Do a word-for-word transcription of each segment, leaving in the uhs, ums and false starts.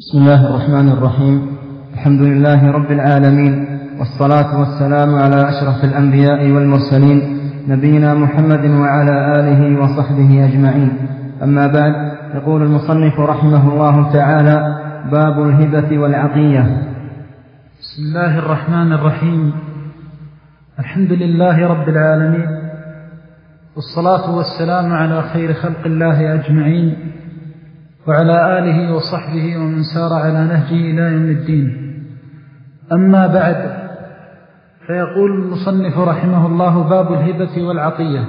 بسم الله الرحمن الرحيم. الحمد لله رب العالمين، والصلاة والسلام على أشرف الأنبياء والمرسلين، نبينا محمد وعلى آله وصحبه أجمعين. أما بعد، يقول المصنف رحمه الله تعالى: باب الهبة والعطية. بسم الله الرحمن الرحيم. الحمد لله رب العالمين، والصلاة والسلام على خير خلق الله أجمعين، وعلى آله وصحبه ومن سار على نهجه إلى يوم الدين. أما بعد، فيقول المصنف رحمه الله: باب الهبة والعطية.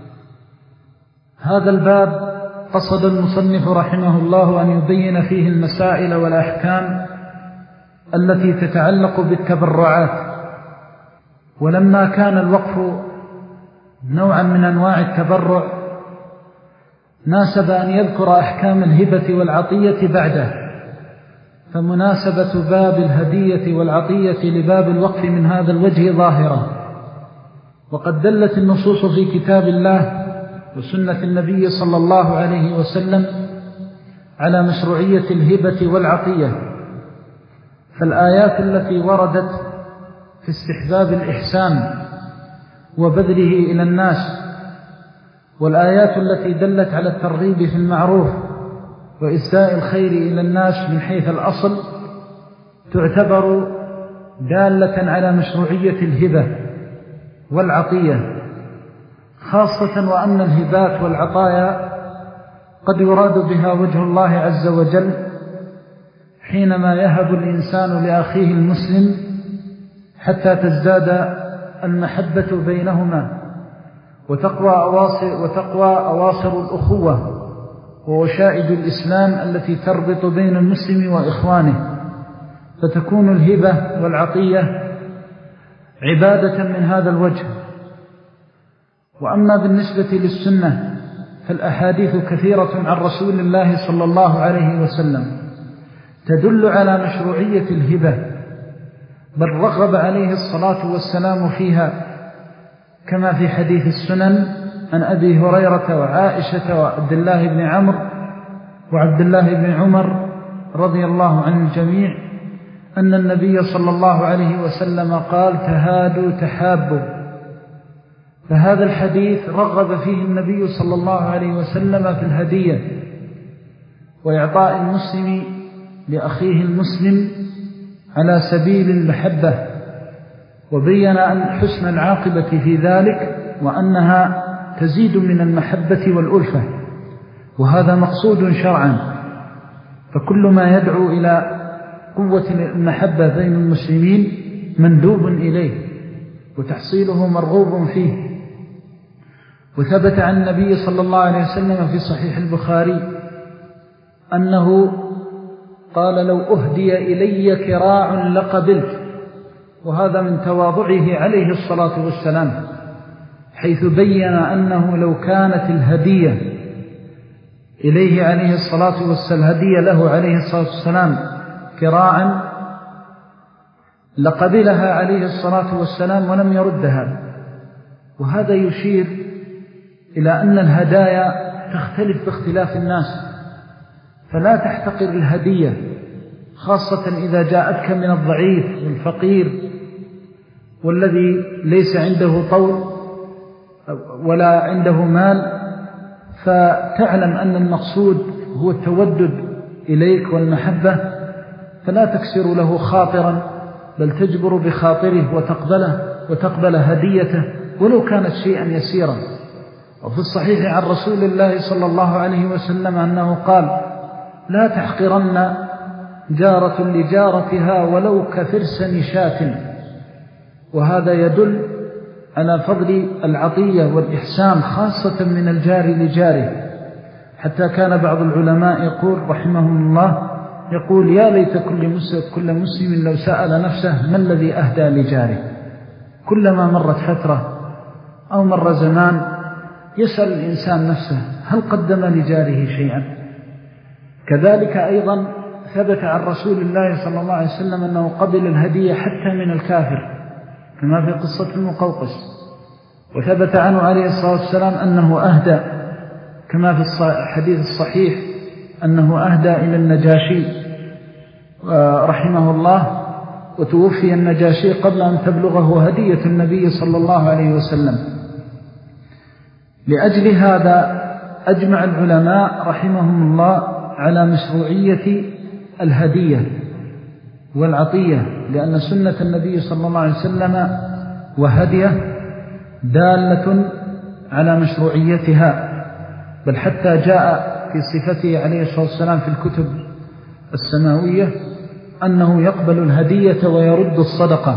هذا الباب قصد المصنف رحمه الله أن يبين فيه المسائل والأحكام التي تتعلق بالتبرعات. ولما كان الوقف نوعا من أنواع التبرع، ناسب أن يذكر أحكام الهبة والعطية بعده، فمناسبة باب الهدية والعطية لباب الوقف من هذا الوجه ظاهرة. وقد دلت النصوص في كتاب الله وسنة النبي صلى الله عليه وسلم على مشروعية الهبة والعطية. فالآيات التي وردت في استحباب الإحسان وبذله إلى الناس، والآيات التي دلت على الترغيب في المعروف وإسداء الخير إلى الناس من حيث الأصل، تعتبر دالة على مشروعية الهبة والعطية، خاصة وأن الهبات والعطايا قد يراد بها وجه الله عز وجل حينما يهب الإنسان لأخيه المسلم حتى تزداد المحبة بينهما وتقوى أواصر, وتقوى أواصر الأخوة ووشائج الإسلام التي تربط بين المسلم وإخوانه، فتكون الهبة والعطية عبادة من هذا الوجه. وأما بالنسبة للسنة فالأحاديث كثيرة عن رسول الله صلى الله عليه وسلم تدل على مشروعية الهبة، بل رغب عليه الصلاة والسلام فيها، كما في حديث السنن عن أبي هريرة وعائشة وعبد الله بن عمرو وعبد الله بن عمر رضي الله عن الجميع أن النبي صلى الله عليه وسلم قال: تهادوا تحابوا. فهذا الحديث رغب فيه النبي صلى الله عليه وسلم في الهدية وإعطاء المسلم لأخيه المسلم على سبيل المحبة، وبين أن حسن العاقبة في ذلك وأنها تزيد من المحبة والألفة، وهذا مقصود شرعا. فكل ما يدعو إلى قوة المحبة بين المسلمين مندوب إليه وتحصيله مرغوب فيه. وثبت عن النبي صلى الله عليه وسلم في صحيح البخاري أنه قال: لو أهدي إلي كراع لقبلت. وهذا من تواضعه عليه الصلاة والسلام، حيث بين أنه لو كانت الهدية إليه عليه الصلاة والسلام هدية له عليه الصلاة والسلام كراعا لقبلها عليه الصلاة والسلام ولم يردها. وهذا يشير إلى أن الهدايا تختلف باختلاف الناس، فلا تحتقر الهدية، خاصة إذا جاءتك من الضعيف والفقير والذي ليس عنده طول ولا عنده مال، فتعلم أن المقصود هو التودد إليك والمحبة، فلا تكسر له خاطرا، بل تجبر بخاطره وتقبله وتقبل هديته ولو كانت شيئا يسيرا. وفي الصحيح عن رسول الله صلى الله عليه وسلم أنه قال: لا تحقرن جارة لجارتها ولو كفرس نشاة. وهذا يدل على فضل العطية والإحسان، خاصة من الجار لجاره، حتى كان بعض العلماء يقول رحمهم الله يقول: يا ليت كل مسلم, كل مسلم لو سأل نفسه ما الذي أهدى لجاره. كلما مرت فترة أو مر زمان يسأل الإنسان نفسه هل قدم لجاره شيئا. كذلك أيضا ثبت عن رسول الله صلى الله عليه وسلم أنه قبل الهدية حتى من الكافر، كما في قصة المقوقس. وثبت عنه عليه الصلاة والسلام أنه أهدى، كما في الحديث الصحيح أنه أهدى إلى النجاشي رحمه الله، وتوفي النجاشي قبل أن تبلغه هدية النبي صلى الله عليه وسلم. لأجل هذا أجمع العلماء رحمهم الله على مشروعية الهدية والعطية، لأن سنة النبي صلى الله عليه وسلم وهديه دالة على مشروعيتها، بل حتى جاء في صفته عليه الصلاة والسلام في الكتب السماوية أنه يقبل الهدية ويرد الصدقة.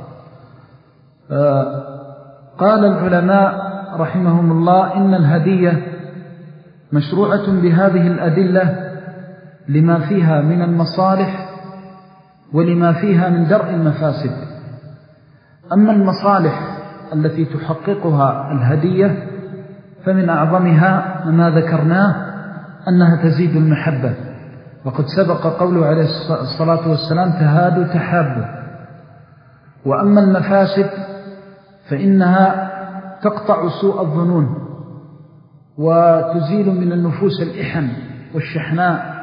قال العلماء رحمهم الله إن الهدية مشروعة بهذه الأدلة لما فيها من المصالح ولما فيها من درء المفاسد. أما المصالح التي تحققها الهدية فمن أعظمها ما ذكرناه أنها تزيد المحبة، وقد سبق قوله عليه الصلاة والسلام تهادوا تحابوا. وأما المفاسد فإنها تقطع سوء الظنون وتزيل من النفوس الإحن والشحناء،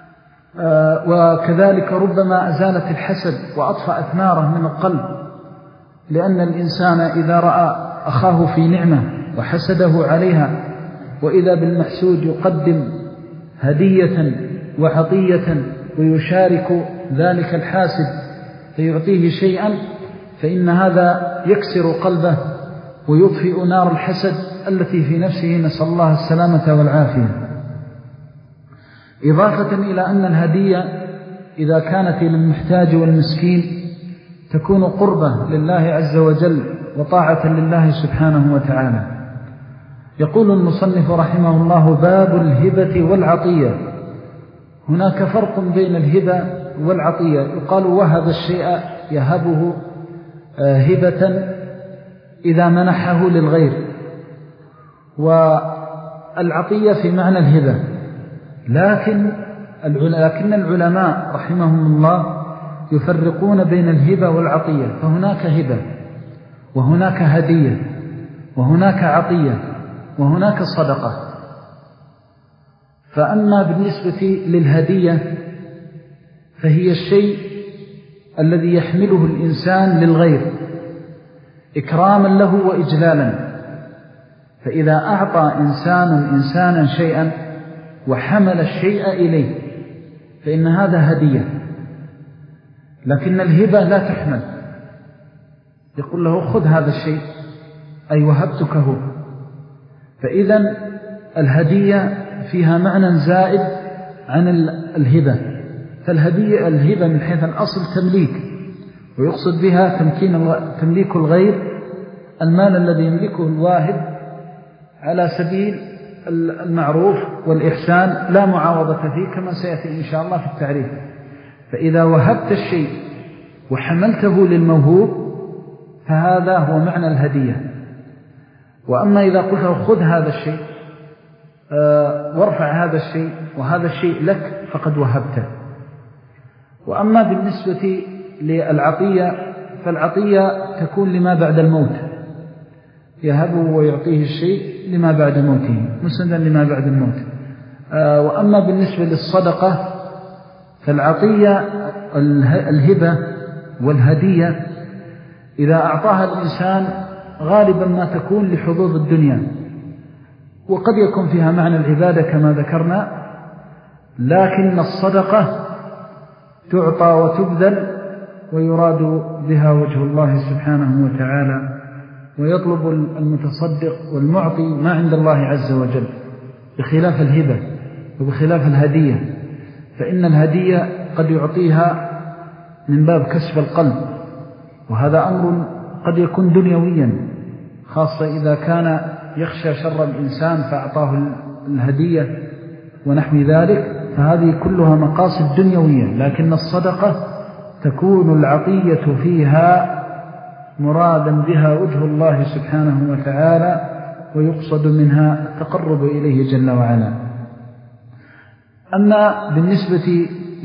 وكذلك ربما أزالت الحسد وأطفأت ناره من القلب، لأن الإنسان إذا رأى أخاه في نعمة وحسده عليها، وإذا بالمحسود يقدم هدية وعطية ويشارك ذلك الحاسد فيعطيه شيئا، فإن هذا يكسر قلبه ويطفئ نار الحسد التي في نفسه، نسأل الله السلامة والعافية. إضافة إلى أن الهدية إذا كانت للمحتاج والمسكين تكون قربة لله عز وجل وطاعة لله سبحانه وتعالى. يقول المصنف رحمه الله: باب الهبة والعطية. هناك فرق بين الهبة والعطية. يقال وهب الشيء يهبه هبة إذا منحه للغير، والعطية في معنى الهبة. لكن لكن العلماء رحمهم الله يفرقون بين الهبة والعطية، فهناك هبة وهناك هدية وهناك عطية وهناك صدقة. فأما بالنسبة للهدية فهي الشيء الذي يحمله الإنسان للغير إكراما له وإجلالا. فإذا أعطى إنسان إنسانا شيئا وحمل الشيء إليه فإن هذا هدية. لكن الهبة لا تحمل، يقول له خذ هذا الشيء أي وهبتكه. فإذا الهدية فيها معنى زائد عن الهبة. فالهدية الهبة من حيث الأصل تمليك، ويقصد بها تمكين تمليك الغير المال الذي يملكه الواهب على سبيل المعروف والإحسان لا معاوضة فيه، كما سيأتي إن شاء الله في التعريف. فإذا وهبت الشيء وحملته للموهوب فهذا هو معنى الهدية. وأما إذا قلت له خذ هذا الشيء وارفع هذا الشيء وهذا الشيء لك فقد وهبته. وأما بالنسبة للعطية فالعطية تكون لما بعد الموت، يهبه ويعطيه الشيء لما بعد موته، مسندا لما بعد الموت. وأما بالنسبة للصدقة فالعطية الهبة والهدية إذا أعطاها الإنسان غالبا ما تكون لحظوظ الدنيا، وقد يكون فيها معنى العبادة كما ذكرنا. لكن الصدقة تعطى وتبذل ويراد بها وجه الله سبحانه وتعالى، ويطلب المتصدق والمعطي ما عند الله عز وجل، بخلاف الهبة وبخلاف الهدية. فإن الهدية قد يعطيها من باب كسب القلب، وهذا أمر قد يكون دنيويا، خاصة إذا كان يخشى شر الإنسان فأعطاه الهدية ونحو ذلك، فهذه كلها مقاصد دنيوية. لكن الصدقة تكون العطية فيها مرادا بها وجه الله سبحانه وتعالى، ويقصد منها التقرب إليه جل وعلا. أما بالنسبة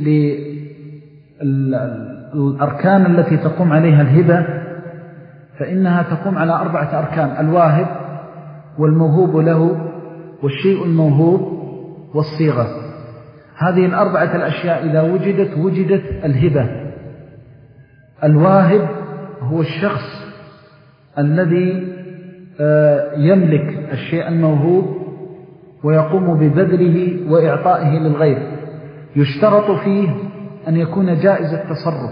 للأركان التي تقوم عليها الهبة فإنها تقوم على أربعة أركان: الواهب والموهوب له والشيء الموهوب والصيغة. هذه الأربعة الأشياء إذا وجدت وجدت الهبة. الواهب هو الشخص الذي يملك الشيء الموهوب ويقوم ببذله وإعطائه للغير. يشترط فيه أن يكون جائز التصرف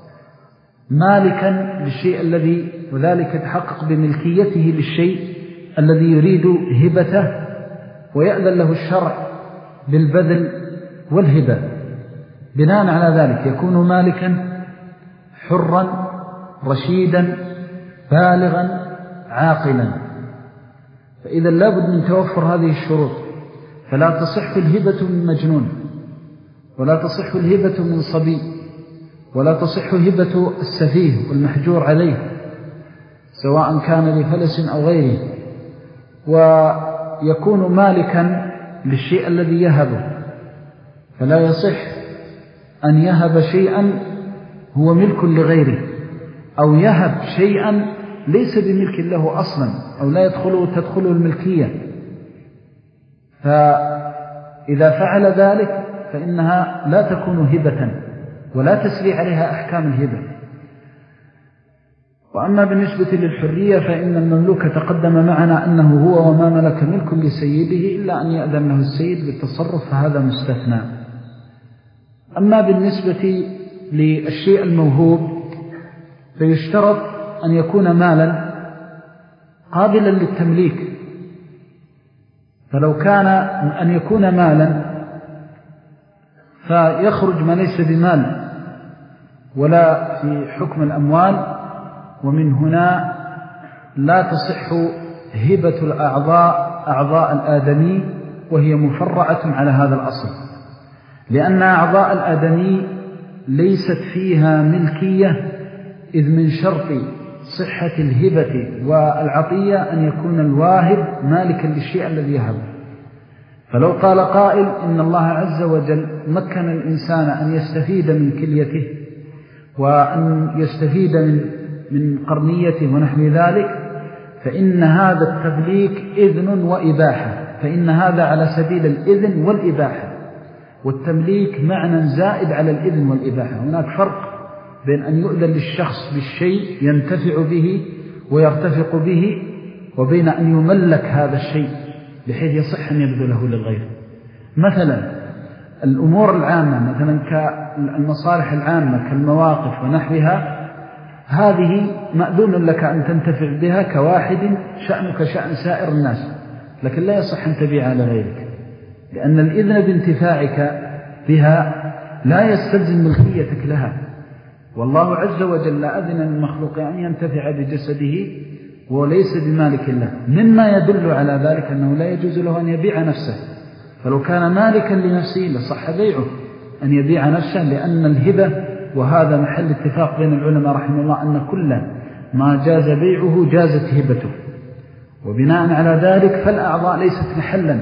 مالكا للشيء الذي، وذلك يتحقق بملكيته للشيء الذي يريد هبته، ويأذن له الشرع بالبذل والهبة. بناء على ذلك يكون مالكا حرا رشيدا بالغا عاقلا. فإذا لابد من توفر هذه الشروط، فلا تصح الهبة من مجنون، ولا تصح الهبة من صبي، ولا تصح هبة السفيه والمحجور عليه سواء كان لفلس أو غيره. ويكون مالكا للشيء الذي يهبه، فلا يصح أن يهب شيئا هو ملك لغيره، أو يهب شيئا ليس بملك له أصلا، أو لا يدخله تدخله الملكية. فإذا فعل ذلك فإنها لا تكون هبة ولا تسري عليها أحكام الهبة. وأما بالنسبة للحرية فإن المملوك تقدم معنا أنه هو وما ملك ملك لسيده إلا أن يأذن له السيد بالتصرف، فهذا مستثنى. أما بالنسبة للشيء الموهوب فيشترط أن يكون مالا قابلا للتمليك. فلو كان أن يكون مالا فيخرج ما ليس بمال ولا في حكم الأموال، ومن هنا لا تصح هبة الأعضاء أعضاء الآدمي، وهي مفرعة على هذا الأصل، لأن أعضاء الآدمي ليست فيها ملكية، إذ من شرط صحة الهبة والعطية أن يكون الواهب مالكا للشيء الذي يهبه. فلو قال قائل إن الله عز وجل مكن الإنسان أن يستفيد من كليته وأن يستفيد من من قرنيته ونحو ذلك، فإن هذا التمليك إذن وإباحة، فإن هذا على سبيل الإذن والإباحة، والتمليك معنى زائد على الإذن والإباحة. هناك فرق بين أن يؤذن للشخص بالشيء ينتفع به ويرتفق به، وبين أن يملك هذا الشيء بحيث يصح أن يبذله للغير. مثلا الأمور العامة، مثلا كالمصالح العامة كالمواقف ونحوها، هذه مأذون لك أن تنتفع بها كواحد شأنك شأن سائر الناس، لكن لا يصح أن تبيع على غيرك، لأن الإذن بانتفاعك بها لا يستلزم ملكيتك لها. والله عز وجل أذن للمخلوق أن ينتفع بجسده وليس بمالك له، مما يدل على ذلك أنه لا يجوز له أن يبيع نفسه. فلو كان مالكا لنفسه لصح بيعه أن يبيع نفسه، لأن الهبة، وهذا محل اتفاق بين العلماء رحمه الله، أن كل ما جاز بيعه جازت هبته. وبناء على ذلك فالأعضاء ليست محلا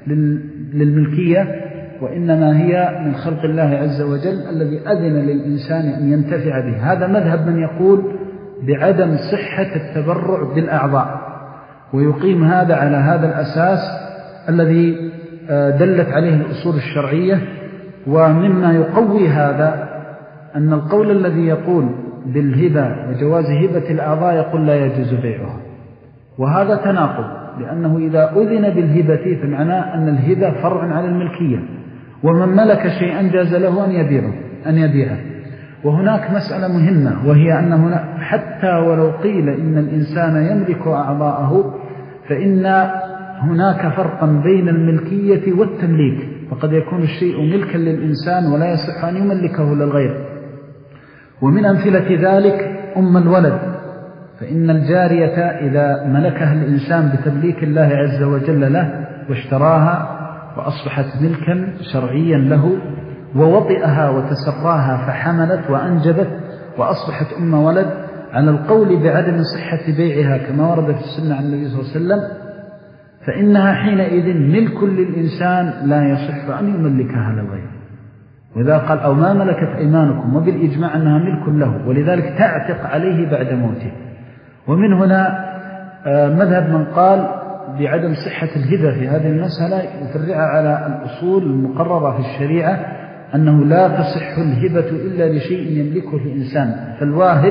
للملكية، وإنما هي من خلق الله عز وجل الذي أذن للإنسان أن ينتفع به. هذا مذهب من يقول بعدم صحة التبرع بالأعضاء، ويقيم هذا على هذا الأساس الذي دلت عليه الأصول الشرعية. ومما يقوي هذا أن القول الذي يقول بالهبة وجواز هبة الأعضاء يقول لا يجوز بيعها، وهذا تناقض، لأنه إذا أذن بالهبة فمعناه أن الهبة فرع على الملكية، ومن ملك شيئا جاز له أن يبيعه أن يبيعه. وهناك مسألة مهمة، وهي أن هنا حتى ولو قيل إن الإنسان يملك أعضاءه، فإن هناك فرقا بين الملكية والتمليك، فقد يكون الشيء ملكا للإنسان ولا يصح أن يملكه للغير. ومن أمثلة ذلك أم الولد، فإن الجارية إذا ملكها الإنسان بتمليك الله عز وجل له واشتراها وأصبحت ملكا شرعيا له، ووطئها وتسراها فحملت وأنجبت وأصبحت أم ولد، على القول بعدم صحة بيعها كما ورد في السنة عن النبي صلى الله عليه وسلم، فإنها حينئذ ملك للإنسان لا يصح أن يملكها للغير. وإذا قال أو ما ملكت أيمانكم، وبالإجماع أنها ملك له، ولذلك تعتق عليه بعد موته. ومن هنا مذهب من قال بعدم صحة الهبة في هذه المسألة يفرع على الأصول المقررة في الشريعة أنه لا تصح الهبة إلا لشيء يملكه الإنسان. فالواهب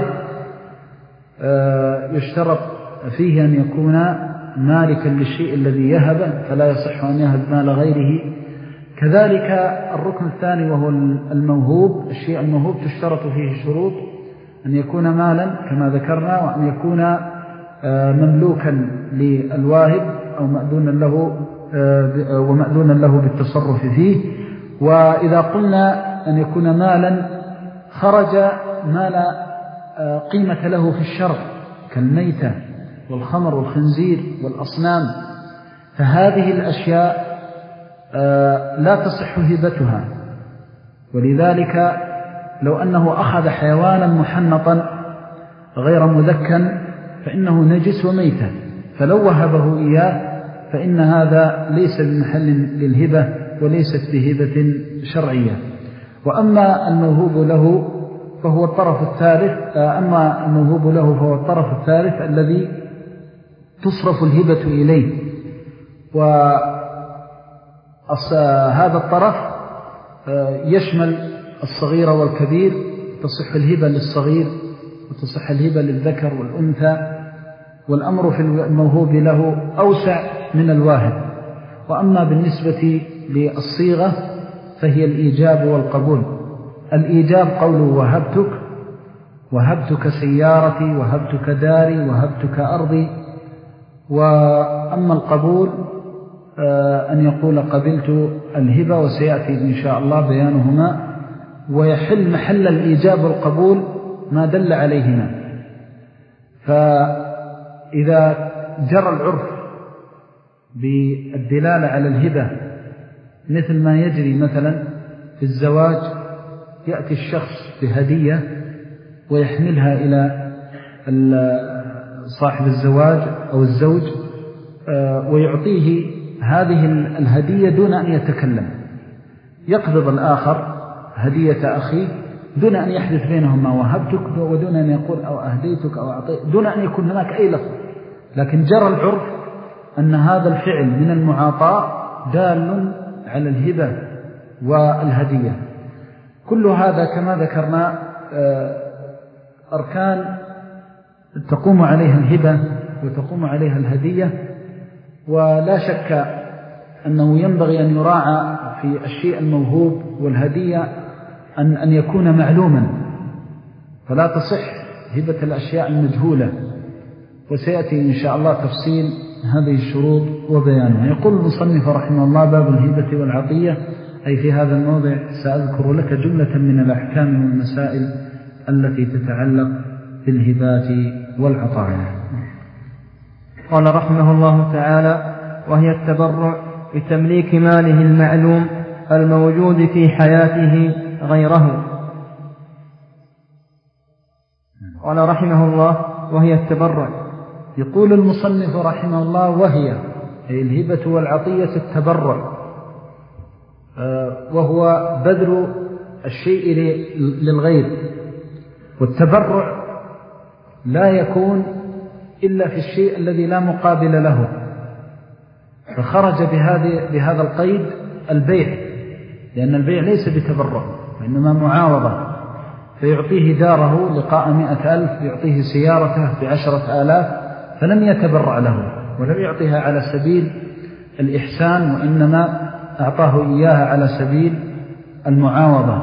يشترط فيه أن يكون مالكا للشيء الذي يهبه، فلا يصح أن يهب مال غيره. كذلك الركن الثاني وهو الموهوب، الشيء الموهوب تشترط فيه شروط: أن يكون مالا كما ذكرنا، وأن يكون مملوكا للواهب أو مأذونا له ومأذونا له بالتصرف فيه. وإذا قلنا أن يكون مالا خرج ما لا قيمة له في الشرع كالميتة والخمر والخنزير والأصنام، فهذه الأشياء لا تصح هبتها. ولذلك لو أنه أخذ حيوانا محنطا غير مذكا فإنه نجس وميتة، فلو وهبه إياه فإن هذا ليس بمحل للهبة وليست بهبة شرعية. وأما الموهوب له فهو الطرف الثالث أما الموهوب له فهو الطرف الثالث الذي تصرف الهبة إليه، وهذا الطرف يشمل الصغير والكبير. تصح الهبة للصغير وتصح الهبة للذكر والأنثى، والأمر في الموهوب له أوسع من الواهب. وأما بالنسبة للصيغة فهي الإيجاب والقبول. الإيجاب قوله وهبتك، وهبتك سيارتي، وهبتك داري، وهبتك أرضي. وأما القبول أن يقول قبلت الهبة، وسيأتي إن شاء الله بيانهما. ويحل محل الإيجاب والقبول ما دل عليهما. فإذا جرى العرف بالدلالة على الهبة مثل ما يجري مثلا في الزواج، يأتي الشخص بهدية ويحملها إلى صاحب الزواج أو الزوج ويعطيه هذه الهدية دون أن يتكلم. يقبض الآخر هدية أخيه دون أن يحدث بينهما وهبتك، ودون أن يقول أو أهديتك أو أعطيت، دون أن يكون هناك أي لفظ. لكن جرى العرف أن هذا الفعل من المعاطاة دال على الهبة والهدية. كل هذا كما ذكرنا أركان تقوم عليها الهبة وتقوم عليها الهدية. ولا شك أنه ينبغي أن يراعى في الشيء الموهوب والهدية أن أن يكون معلوما، فلا تصح هبة الأشياء المجهولة. وسيأتي إن شاء الله تفصيل هذه الشروط وبيانها. يقول المصنف رحمه الله: باب الهبة والعطية. أي في هذا الموضع سأذكر لك جملة من الأحكام والمسائل التي تتعلق بالهبات والعطايا. قال رحمه الله تعالى: وهي التبرع بتمليك ماله المعلوم الموجود في حياته غيره. قال رحمه الله: وهي التبرع. يقول المصنف رحمه الله: وهي أي الهبة والعطية التبرع، وهو بذل الشيء للغير. والتبرع لا يكون إلا في الشيء الذي لا مقابل له، فخرج بهذه بهذا القيد البيع، لأن البيع ليس بتبرع وإنما معاوضة. فيعطيه داره لقاء مئة ألف، يعطيه سيارته بعشرة آلاف، فلم يتبرع له ولم يعطيها على سبيل الإحسان، وإنما أعطاه إياها على سبيل المعاوضة.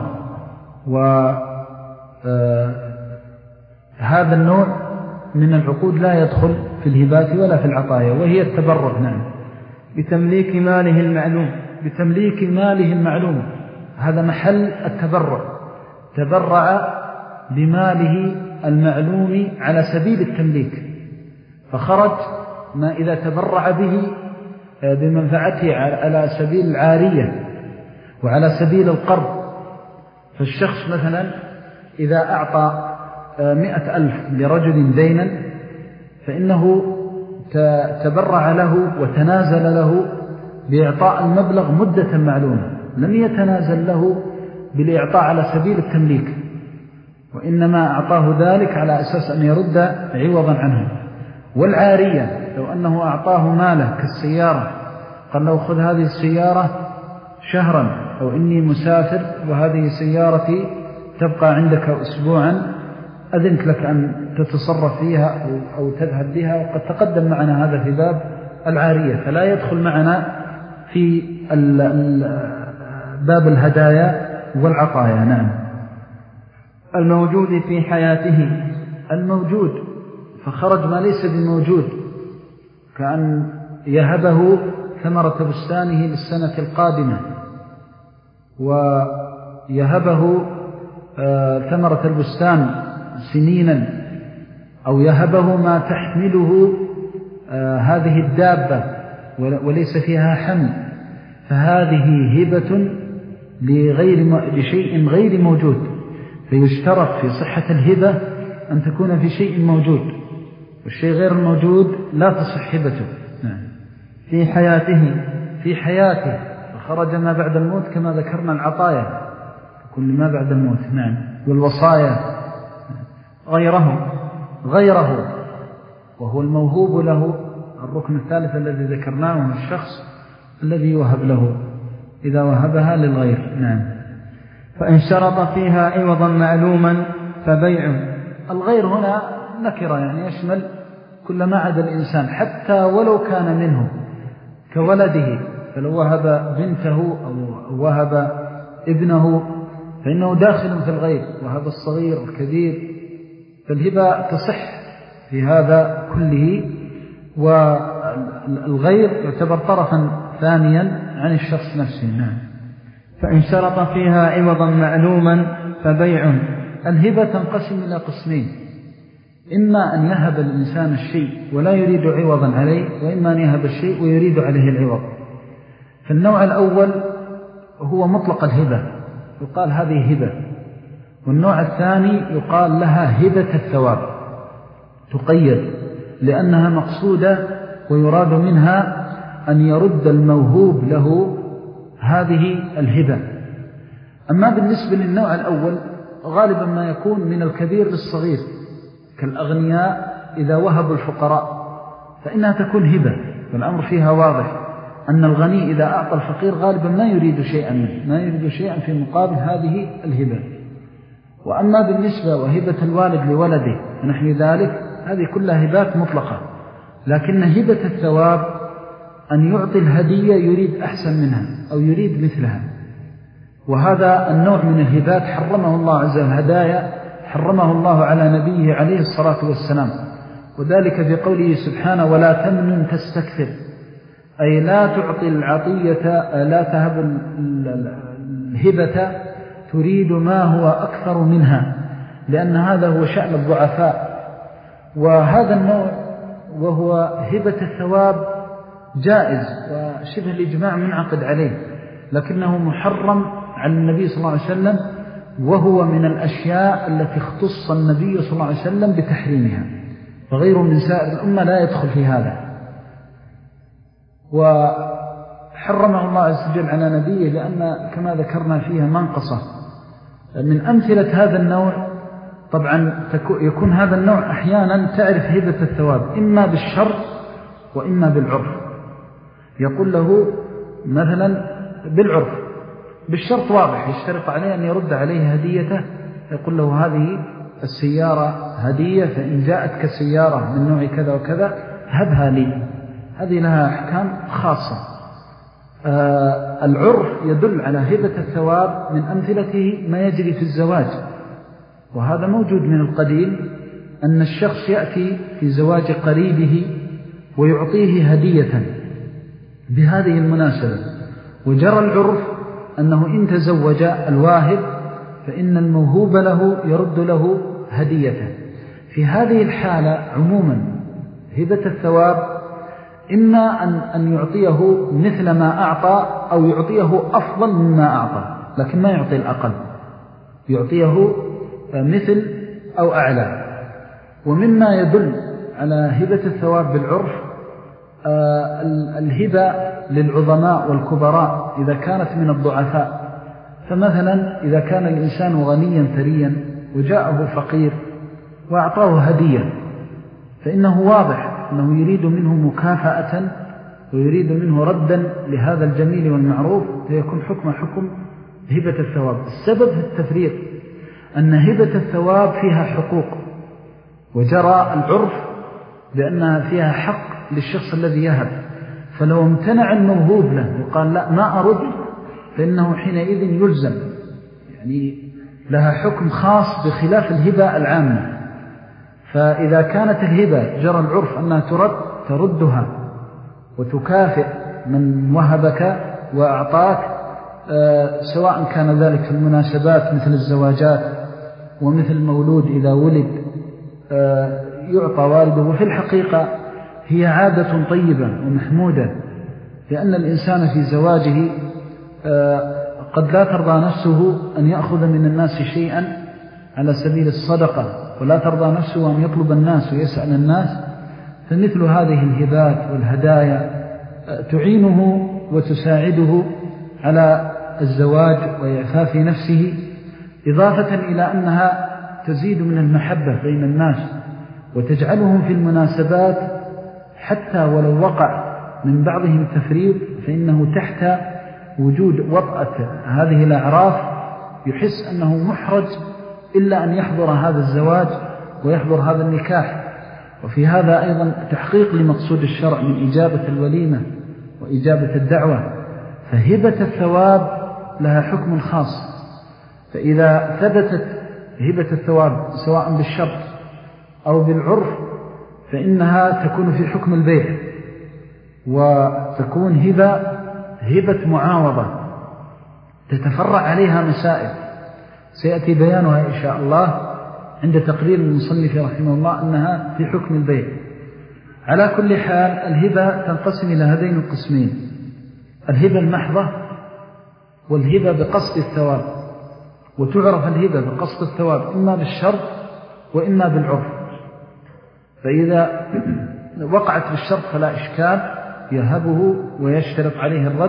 وهذا النوع من العقود لا يدخل في الهبات ولا في العطايا، وهي التبرع. نعم. بتمليك ماله المعلوم. بتمليك ماله المعلوم، هذا محل التبرع. تبرع بماله المعلوم على سبيل التمليك، فخرج ما إذا تبرع به بمنفعته على سبيل العارية وعلى سبيل القرض. فالشخص مثلا إذا أعطى مئة ألف لرجل دينا فإنه تبرع له وتنازل له بإعطاء المبلغ مدة معلومة، لم يتنازل له بالإعطاء على سبيل التمليك، وإنما أعطاه ذلك على أساس أن يرد عوضا عنه. والعارية لو أنه أعطاه ماله كالسيارة، قال له خذ هذه السيارة شهرا، أو إني مسافر وهذه سيارتي تبقى عندك أسبوعا، أذنت لك أن تتصرف فيها أو تذهب بها. وقد تقدم معنا هذا في باب العارية، فلا يدخل معنا في باب الهدايا والعطايا. نعم. الموجود في حياته، الموجود فخرج ما ليس بموجود، كأن يهبه ثمرة بستانه للسنة القادمة، ويهبه ثمرة البستان سنينا، أو يهبه ما تحمله هذه الدابة وليس فيها حمل، فهذه هبة لغير لشيء غير موجود. فيشترط في صحة الهبة أن تكون في شيء موجود، والشيء غير الموجود لا تصح هبته. نعم. في حياته، في حياته فخرج ما بعد الموت كما ذكرنا العطايا كل ما بعد الموت. نعم. والوصايا. غيره، غيره وهو الموهوب له، الركن الثالث الذي ذكرناه هو الشخص الذي يوهب له إذا وهبها للغير. نعم. فإن شرط فيها عوضا معلوما فبيع. الغير هنا نكرة، يعني يشمل كل ما عدا الإنسان، حتى ولو كان منه كولده، فلو وهب بنته أو وهب ابنه فإنه داخل في الغير، وهذا الصغير والكبير، فالهبة تصح في هذا كله. والغير يعتبر طرفا ثانيا عن الشخص نفسه. نعم. فإن شرط فيها عوضا معلوما فبيع. الهبة تنقسم إلى قسمين، إما أن يهب الإنسان الشيء ولا يريد عوضا عليه، وإما أن يهب الشيء ويريد عليه العوض. فالنوع الأول هو مطلق الهبة، يقال هذه هبة. والنوع الثاني يقال لها هبة الثواب، تقيد لأنها مقصودة ويراد منها أن يرد الموهوب له هذه الهبة. أما بالنسبة للنوع الأول غالبا ما يكون من الكبير للصغير، كالأغنياء إذا وهبوا الفقراء فإنها تكون هبة، والأمر فيها واضح أن الغني إذا أعطى الفقير غالبا ما يريد شيئا منه، ما يريد شيئا في مقابل هذه الهبة. وأما بالنسبة وهبة الوالد لولده ونحو ذلك هذه كلها هبات مطلقة، لكن هبة الثواب أن يعطي الهدية يريد أحسن منها أو يريد مثلها. وهذا النوع من الهبات حرمه الله عز وجل، الهدايا حرمه الله على نبيه عليه الصلاة والسلام، وذلك في قوله سبحانه ولا تمنن تستكثر، أي لا تعطي العطية، لا تهب الهبة تريد ما هو أكثر منها، لأن هذا هو شأن الضعفاء. وهذا النوع وهو هبة الثواب جائز وشبه الإجماع منعقد عليه، لكنه محرم على النبي صلى الله عليه وسلم، وهو من الأشياء التي اختص النبي صلى الله عليه وسلم بتحريمها، وغيره من سائر الأمة لا يدخل في هذا. وحرمه الله عز وجل على نبيه لأن كما ذكرنا فيها منقصة. من أمثلة هذا النوع طبعا يكون هذا النوع أحيانا تعرف هبة الثواب إما بالشرط وإما بالعرف. يقول له مثلا بالعرف، بالشرط واضح يشترط عليه أن يرد عليه هديته، يقول له هذه السيارة هدية، فإن جاءتك سيارة من نوع كذا وكذا هبها لي، هذه لها أحكام خاصة. آه العرف يدل على هبة الثواب، من أمثلته ما يجري في الزواج، وهذا موجود من القديم، أن الشخص يأتي في زواج قريبه ويعطيه هدية بهذه المناسبة، وجرى العرف أنه إن تزوج الواهب فإن الموهوب له يرد له هدية. في هذه الحالة عموما هبة الثواب إما أن, أن يعطيه مثل ما أعطى أو يعطيه أفضل مما أعطى، لكن ما يعطي الأقل، يعطيه مثل أو أعلى. ومما يدل على هبة الثواب بالعرف الهبة للعظماء والكبراء إذا كانت من الضعفاء. فمثلا إذا كان الإنسان غنيا ثريا وجاءه فقير وأعطاه هدية، فإنه واضح أنه يريد منه مكافأة ويريد منه ردا لهذا الجميل والمعروف، فيكون حكم حكم هبة الثواب. السبب في التفريق أن هبة الثواب فيها حقوق، وجرى العرف بأنها فيها حق للشخص الذي يهب، فلو امتنع الموهوب له وقال لا ما أرد فإنه حينئذ يلزم، يعني لها حكم خاص بخلاف الهبة العامة. فإذا كانت الهبة جرى العرف أنها ترد تردها وتكافئ من وهبك وأعطاك، أه سواء كان ذلك في المناسبات مثل الزواجات ومثل المولود إذا ولد أه يعطى والده. وفي الحقيقة هي عادة طيبة ومحمودة، لأن الإنسان في زواجه أه قد لا ترضى نفسه أن يأخذ من الناس شيئا على سبيل الصدقة، ولا ترضى نفسه أن يطلب الناس ويسأل الناس، فمثل هذه الهبات والهدايا تعينه وتساعده على الزواج وإعفاف نفسه، إضافة إلى أنها تزيد من المحبة بين الناس وتجعلهم في المناسبات حتى ولو وقع من بعضهم تفريط فإنه تحت وجود وطأة هذه الأعراف يحس أنه محرج إلا أن يحضر هذا الزواج ويحضر هذا النكاح. وفي هذا أيضا تحقيق لمقصود الشرع من إجابة الوليمة وإجابة الدعوة. فهبة الثواب لها حكم خاص، فإذا ثبتت هبة الثواب سواء بالشرط أو بالعرف فإنها تكون في حكم البيع، وتكون هبة هبة معاوضة تتفرع عليها مسائل سيأتي بيانها إن شاء الله عند تقرير المصنف رحمه الله أنها في حكم البيع. على كل حال الهبة تنقسم إلى هذين القسمين: الهبة المحضة والهبة بقصد الثواب. وتعرف الهبة بقصد الثواب إما بالشرط وإما بالعرف. فإذا وقعت بالشرط فلا إشكال، يهبه ويشترط عليه الرد.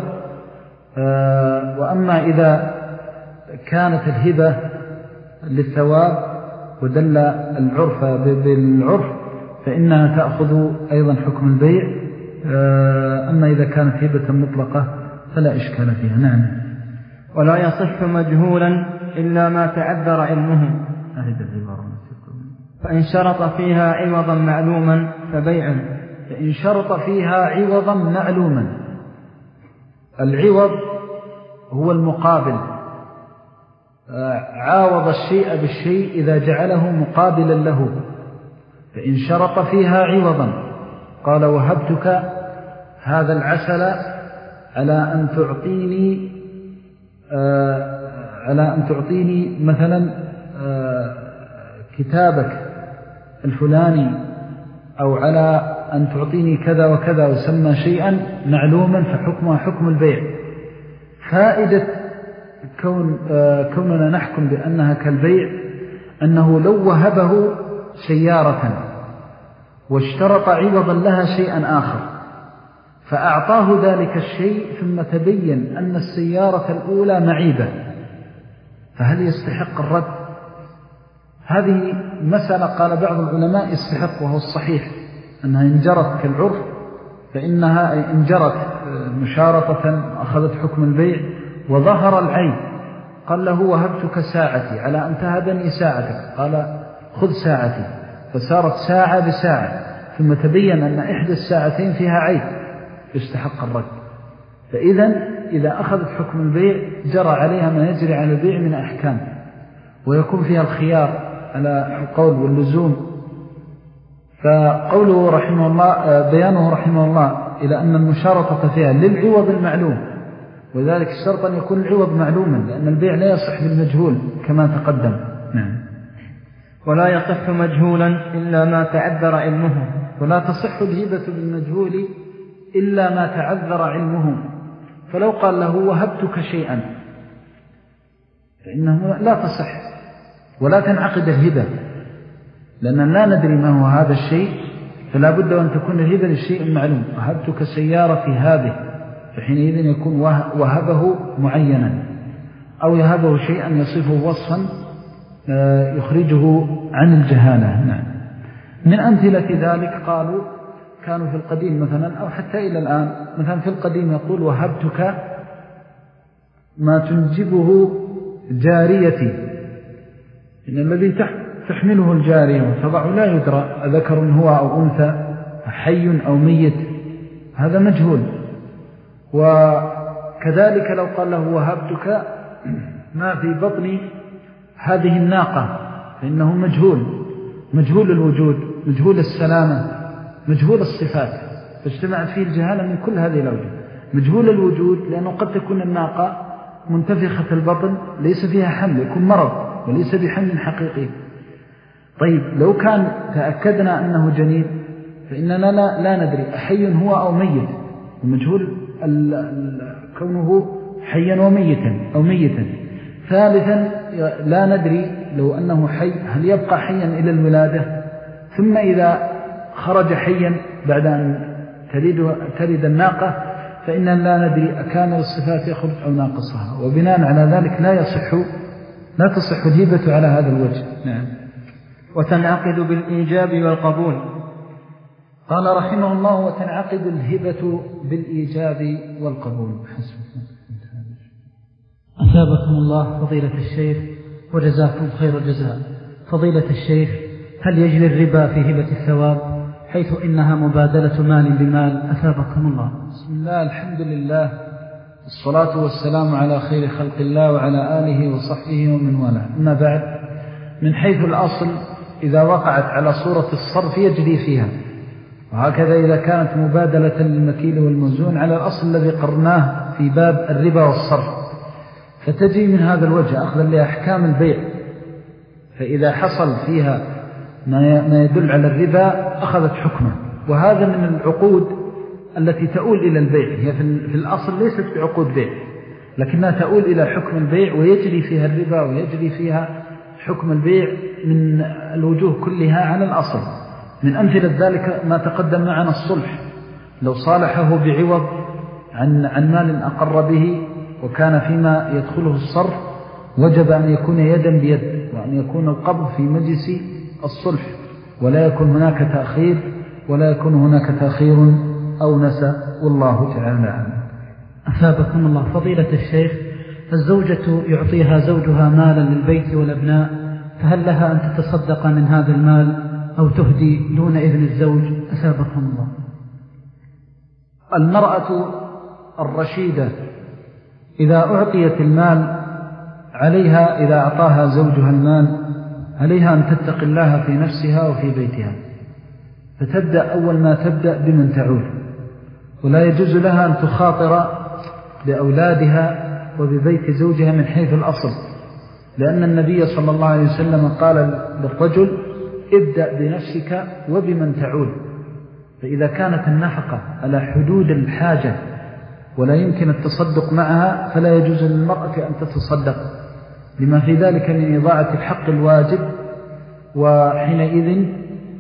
وأما إذا كانت الهبة للثواب ودل العرف بالعرف فإنها تأخذ أيضا حكم البيع. أما إذا كانت هبة مطلقة فلا إشكال فيها. نعم. ولا يصح مجهولا إلا ما تعذر علمه، فإن شرط فيها عوضا معلوما فبيع. فإن شرط فيها عوضا معلوما، العوض هو المقابل، عاوض الشيء بالشيء إذا جعله مقابلا له. فإن شرط فيها عوضا قال وهبتك هذا العسل على أن تعطيني آه على أن تعطيني مثلا آه كتابك الفلاني، أو على أن تعطيني كذا وكذا، وسمى شيئا معلوما فحكمها حكم البيع. فائدة كون آه كوننا نحكم بأنها كالبيع أنه لو وهبه سيارة واشترط عوضا لها شيئا آخر فأعطاه ذلك الشيء ثم تبين أن السيارة الأولى معيبة، فهل يستحق الرد؟ هذه مسألة قال بعض العلماء يستحق، وهو الصحيح أنها انجرت كالعرف فإنها انجرت مشارطة أخذت حكم البيع وظهر العيب. قال له وهبتك ساعتي على أن تهبني ساعتك، قال خذ ساعتي، فصارت ساعة بساعة، ثم تبين أن إحدى الساعتين فيها عيب يستحق الرد. فإذا إذا أخذت حكم البيع جرى عليها ما يجري على البيع من أحكام، ويكون فيها الخيار على القول واللزوم. فقوله رحمه الله بيانه رحمه الله إلى أن المشارطة فيها للعوض المعلوم، وذلك الشرط أن يكون العوض معلوما، لأن البيع لا يصح بالمجهول كما تقدم. نعم. ولا يصح مجهولا إلا ما تعذر علمه. ولا تصح الهبة بالمجهول إلا ما تعذر علمه. فلو قال له وهبتك شيئا فإنه لا تصح ولا تنعقد الهبة، لأننا لا ندري ما هو هذا الشيء، فلا بد أن تكون الهبة للشيء المعلوم. وهبتك سيارة في هذه، فحينئذ يكون وهبه معينا، أو يهبه شيئا يصفه وصفا يخرجه عن الجهالة. نعم. من أمثلة ذلك قالوا كانوا في القديم مثلا أو حتى إلى الآن، مثلا في القديم يقول وهبتك ما تنجبه جاريتي، إن الذي تحمله الجارية وتضع لا يدرى ذكر هو أو أنثى، حي أو ميت، هذا مجهول. وكذلك لو قال له وهبتك ما في بطن هذه الناقة فإنه مجهول، مجهول الوجود، مجهول السلامة، مجهول الصفات، فاجتمعت فيه الجهالة من كل هذه الأوجه. مجهول الوجود لأنه قد تكون الناقة منتفخة البطن ليس فيها حمل، يكون مرض وليس بحمل حقيقي. طيب لو كان تأكدنا أنه جنين فإننا لا, لا ندري أحي هو أو ميت، ومجهول كونه حيا وميتا أو ميتا. ثالثا لا ندري لو أنه حي هل يبقى حيا إلى الولادة، ثم إذا خرج حيا بعد أن تلد, تلد الناقة فإننا لا ندري أكان الصفات يخرج أو ناقصها، وبناء على ذلك لا يصح لا تصح الهبة على هذا الوجه. نعم. وتنعقد بالإيجاب والقبول. قال رحمه الله وتنعقد الهبة بالإيجاب والقبول. أثابكم الله فضيلة الشيخ وجزاكم خير الجزاء. فضيلة الشيخ، هل يجري الربا في هبة الثواب حيث إنها مبادلة مال بمال؟ أثابكم الله. بسم الله، الحمد لله، الصلاة والسلام على خير خلق الله وعلى آله وصحبه ومن والاه. أما بعد، من حيث الأصل إذا وقعت على صورة الصرف يجري فيها، وهكذا إذا كانت مبادلة للمكيل والموزون على الأصل الذي قرناه في باب الربا والصرف، فتجي من هذا الوجه أخذا لأحكام البيع. فإذا حصل فيها ما يدل على الربا أخذت حكمه، وهذا من العقود التي تؤول إلى البيع. هي في الأصل ليست بعقود بيع، لكنها تؤول إلى حكم البيع ويجري فيها الربا ويجري فيها حكم البيع من الوجوه كلها على الأصل. من أمثلة ذلك ما تقدم معنا الصلح، لو صالحه بعوض عن عن مال أقر به وكان فيما يدخله الصرف، وجب أن يكون يدا بيد، وأن يكون القبض في مجلس الصلح، ولا يكون هناك تأخير ولا يكون هناك تأخير أو نسى، والله تعالى أعلم. أثابكم الله فضيلة الشيخ، الزوجة يعطيها زوجها مالا للبيت والأبناء، فهل لها أن تتصدق من هذا المال أو تهدي دون إذن الزوج؟ أثابكم الله. المرأة الرشيدة إذا أعطيت المال عليها، إذا أعطاها زوجها المال عليها أن تتق الله في نفسها وفي بيتها، فتبدأ أول ما تبدأ بمن تعود، ولا يجوز لها أن تخاطر بأولادها وببيت زوجها من حيث الأصل، لأن النبي صلى الله عليه وسلم قال للرجل ابدأ بنفسك وبمن تعود. فإذا كانت النفقة على حدود الحاجة ولا يمكن التصدق معها فلا يجوز للمرأة أن تتصدق، لما في ذلك من إضاعة الحق الواجب، وحينئذ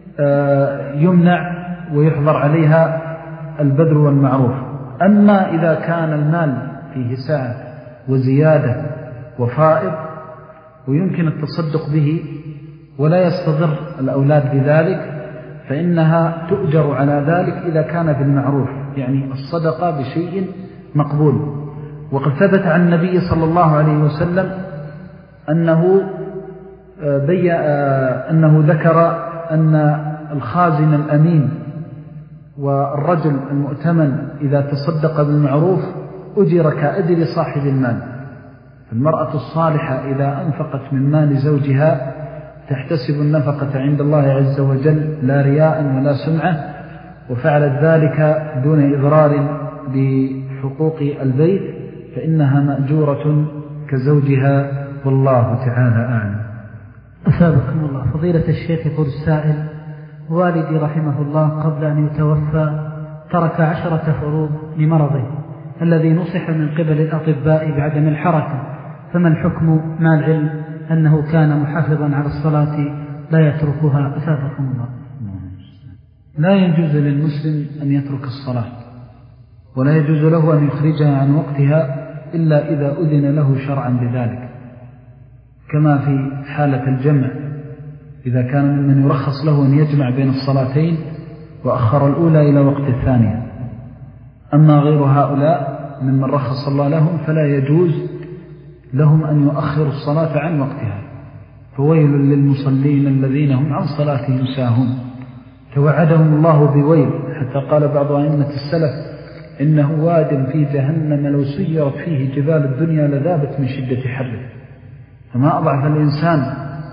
يمنع ويحضر عليها البذل والمعروف. أما إذا كان المال فيه سعة وزيادة وفائض ويمكن التصدق به ولا يستضر الأولاد بذلك، فإنها تؤجر على ذلك إذا كان بالمعروف، يعني الصدقة بشيء مقبول. وقد ثبت عن النبي صلى الله عليه وسلم أنه بي أنه ذكر أن الخازن الأمين والرجل المؤتمن إذا تصدق بالمعروف أجر كأجر صاحب المال. المرأة الصالحة إذا أنفقت من مال زوجها تحتسب النفقة عند الله عز وجل لا رياء ولا سمعة، وفعلت ذلك دون إضرار بحقوق البيت، فإنها مأجورة كزوجها، والله تعالى أعلم. أثابكم الله فضيلة الشيخ. يقول السائل: والدي رحمه الله قبل أن يتوفى ترك عشرة فروض لمرضه الذي نصح من قبل الأطباء بعدم الحركة، فما الحكم مع العلم أنه كان محافظا على الصلاة لا يتركها؟ أثابكم الله. لا يجوز للمسلم أن يترك الصلاة، ولا يجوز له أن يخرجها عن وقتها إلا إذا أذن له شرعا بذلك، كما في حالة الجمع، إذا كان من يرخص له أن يجمع بين الصلاتين وأخر الأولى إلى وقت الثانية. أما غير هؤلاء ممن رخص الله لهم فلا يجوز لهم أن يؤخروا الصلاة عن وقتها. فويل للمصلين الذين هم عن صلاتهم ساهون. توعدهم الله بويل، حتى قال بعض أئمة السلف إنه واد في جهنم لو سيرت فيه جبال الدنيا لذابت من شدة حره. فما أضعف الإنسان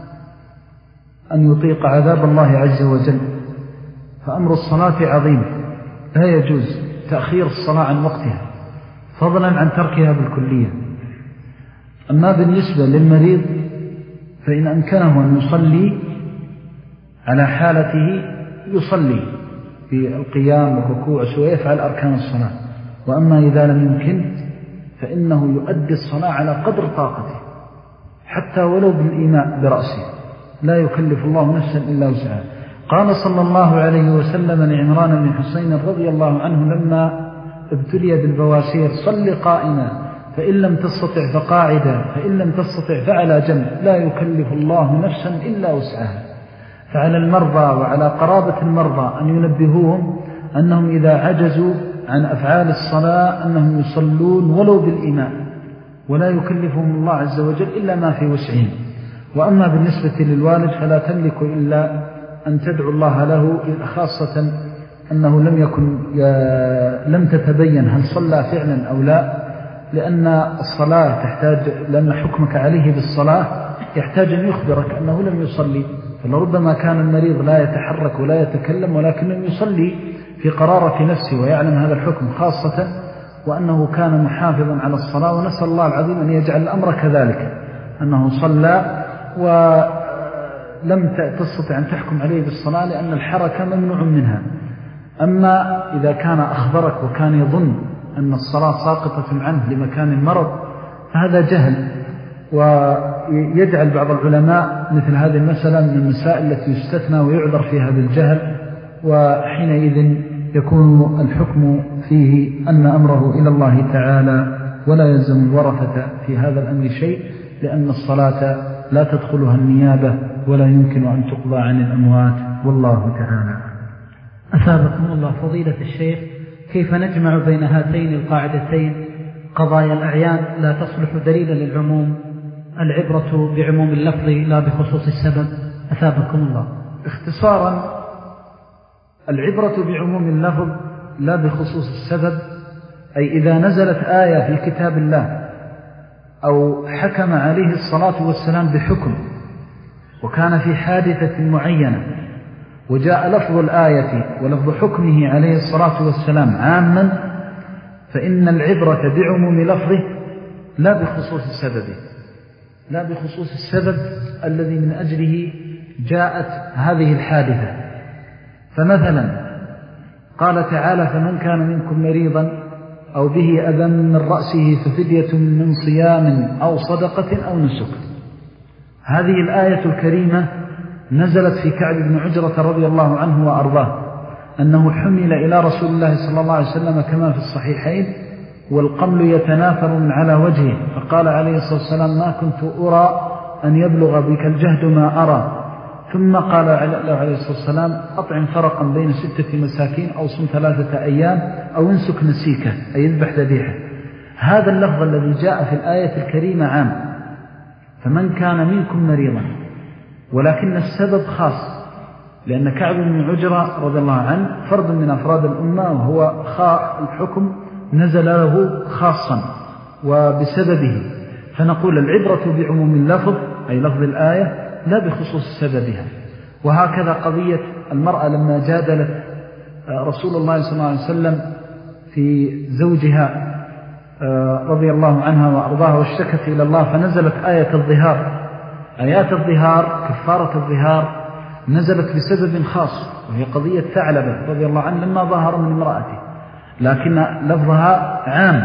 أن يطيق عذاب الله عز وجل. فأمر الصلاة عظيم، لا يجوز تأخير الصلاة عن وقتها فضلا عن تركها بالكلية. أما بالنسبة للمريض فإن أمكنه أن يصلي على حالته يصلي في القيام والركوع ويفعل أركان الصلاة. وأما إذا لم يمكن فإنه يؤدي الصلاة على قدر طاقته حتى ولو بالإيماء برأسه، لا يكلف الله نفسا إلا وسعها. قال صلى الله عليه وسلم لعمران بن حسين رضي الله عنه لما ابتلي بالبواسير: صل قائما فإن لم تستطع فقاعدا فإن لم تستطع فعلى جنب، لا يكلف الله نفسا إلا وسعها. فعلى المرضى وعلى قرابة المرضى أن ينبهوهم أنهم إذا عجزوا عن أفعال الصلاة أنهم يصلون ولو بالإيمان، ولا يكلفهم الله عز وجل إلا ما في وسعهم. وأما بالنسبة للوالد فلا تملك إلا أن تدعو الله له، خاصة أنه لم يكن لم تتبين هل صلى فعلا أو لا، لأن الصلاة تحتاج، لأن حكمك عليه بالصلاة يحتاج أن يخبرك أنه لم يصلي. فلربما كان المريض لا يتحرك ولا يتكلم ولكنه يصلي في قرارة نفسه ويعلم هذا الحكم، خاصة وأنه كان محافظا على الصلاة. ونسأل الله العظيم أن يجعل الأمر كذلك، أنه صلى ولم تستطع أن تحكم عليه بالصلاة لأن الحركة ممنوع منها. أما إذا كان أخبرك وكان يظن أن الصلاة ساقطة عنه لمكان المرض فهذا جهل، ويجعل بعض العلماء مثل هذه المسألة من المسائل التي يستثنى ويعذر فيها بالجهل، وحينئذ يكون الحكم فيه أن أمره إلى الله تعالى، ولا يلزم الورثة في هذا الأمر شيء، لأن الصلاة لا تدخلها النيابة ولا يمكن أن تقضى عن الأموات، والله تعالى. أثابكم الله فضيلة الشيخ، كيف نجمع بين هاتين القاعدتين: قضايا الأعيان لا تصلح دليلا للعموم، العبرة بعموم اللفظ لا بخصوص السبب؟ أثابكم الله. اختصارا، العبرة بعموم اللفظ لا بخصوص السبب، أي إذا نزلت آية في كتاب الله أو حكم عليه الصلاة والسلام بحكم وكان في حادثة معينة وجاء لفظ الآية ولفظ حكمه عليه الصلاة والسلام عاما، فإن العبرة بعموم لفظه لا بخصوص السبب، لا بخصوص السبب الذي من أجله جاءت هذه الحادثة. فمثلا قال تعالى: فمن كان منكم مريضا أو به أذى من رأسه ففدية من صيام أو صدقة أو نسك. هذه الآية الكريمة نزلت في كعب بن عجرة رضي الله عنه وأرضاه، أنه حمل إلى رسول الله صلى الله عليه وسلم كما في الصحيحين والقمل يتناثر من على وجهه، فقال عليه الصلاة والسلام: ما كنت أرى أن يبلغ بك الجهد ما أرى. ثم قال له عليه الصلاة والسلام: أطعم فرقا بين ستة مساكين أو صم ثلاثة أيام أو انسك نسيكة، أي يذبح ذبيحة. هذا اللفظ الذي جاء في الآية الكريمة عام، فمن كان منكم مريضا، ولكن السبب خاص، لأن كعب بن عجرة رضي الله عنه فرد من أفراد الأمة، وهو خاء الحكم نزل له خاصا وبسببه. فنقول العبرة بعموم اللفظ أي لفظ الآية لا بخصوص سببها. وهكذا قضية المرأة لما جادلت رسول الله صلى الله عليه وسلم في زوجها رضي الله عنها وأرضاها واشتكت إلى الله، فنزلت آية الظهار. آيات الظهار كفارة الظهار نزلت بسبب خاص، وهي قضية ثعلبة رضي الله عنه لما ظهر من امرأته، لكن لفظها عام: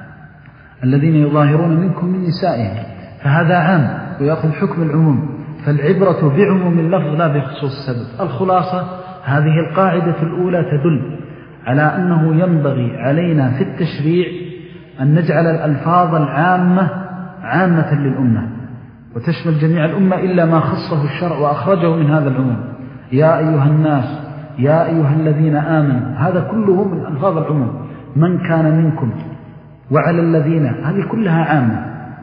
الذين يظاهرون منكم من نسائهم، فهذا عام ويأخذ حكم العموم. فالعبرة بعموم اللفظ لا بخصوص السبب. الخلاصة: هذه القاعدة الأولى تدل على أنه ينبغي علينا في التشريع أن نجعل الألفاظ العامة عامة للأمة وتشمل جميع الأمة إلا ما خصه الشرع وأخرجه من هذا العموم. يا أيها الناس يا أيها الذين آمنوا، هذا كله من ألفاظ العموم، من كان منكم، وعلى الذين، هذه كلها عامة.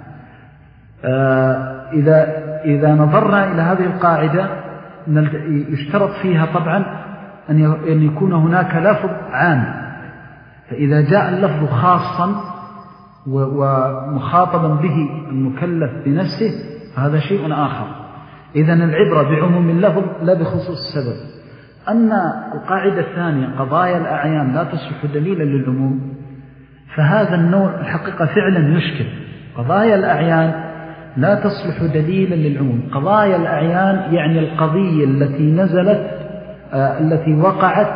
آه إذا, إذا نظرنا إلى هذه القاعدة يشترط فيها طبعا أن يكون هناك لفظ عام، فإذا جاء اللفظ خاصا ومخاطبا به المكلف بنفسه هذا شيء آخر. إذن العبرة بعموم اللفظ لا بخصوص السبب. أما القاعدة الثانية قضايا الأعيان لا تصبح دليلا للعموم، فهذا النوع الحقيقة فعلا يشكل. قضايا الأعيان لا تصبح دليلا للعموم. قضايا الأعيان يعني القضية التي نزلت آه التي وقعت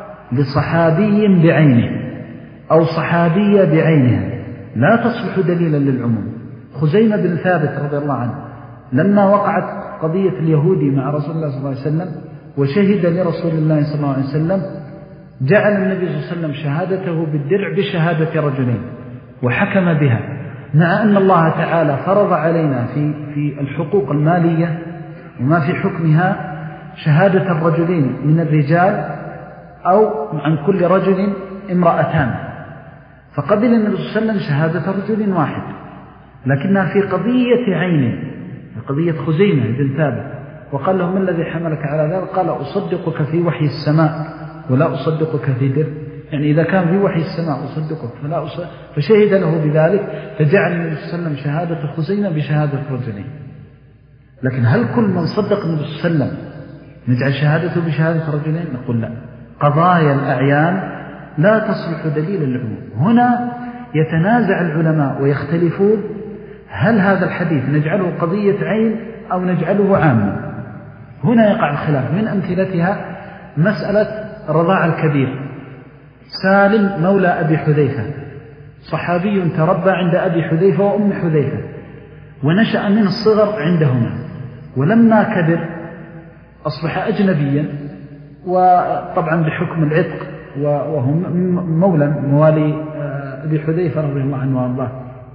لصحابي بعينه أو صحابية بعينها لا تصبح دليلا للعموم. خزيمة بن ثابت رضي الله عنه لما وقعت قضية اليهودي مع رسول الله صلى الله عليه وسلم وشهد لرسول الله صلى الله عليه وسلم، جعل النبي صلى الله عليه وسلم شهادته بالدرع بشهادة رجلين وحكم بها، مع أن الله تعالى فرض علينا في, في الحقوق المالية وما في حكمها شهادة الرجلين من الرجال أو عن كل رجل امرأتان، فقبل النبي صلى الله عليه وسلم شهادة رجل واحد، لكنها في قضية عين، قضية خزيمة بن ثابت، وقال له: ما الذي حملك على ذلك؟ قال: أصدقك في وحي السماء ولا أصدقك في در، يعني إذا كان في وحي السماء أصدقك فلا أصدقك، فشهد له بذلك، فجعل النبي صلى الله عليه وسلم شهادة خزيمة بشهادة رجلين. لكن هل كل من صدق النبي صلى الله عليه وسلم نجعل شهادته بشهادة رجلين؟ نقول لا. قضايا الأعيان لا تصلح دليلا للعموم. هنا يتنازع العلماء ويختلفون هل هذا الحديث نجعله قضية عين أو نجعله عاما. هنا يقع الخلاف. من أمثلتها مسألة رضاع الكبير. سالم مولى أبي حذيفة صحابي تربى عند أبي حذيفة وأم حذيفة ونشأ من الصغر عندهما، ولما كبر أصبح أجنبيا، وطبعا بحكم العتق وهو مولى موالي أبي حذيفة رضي الله عنه وارضاه.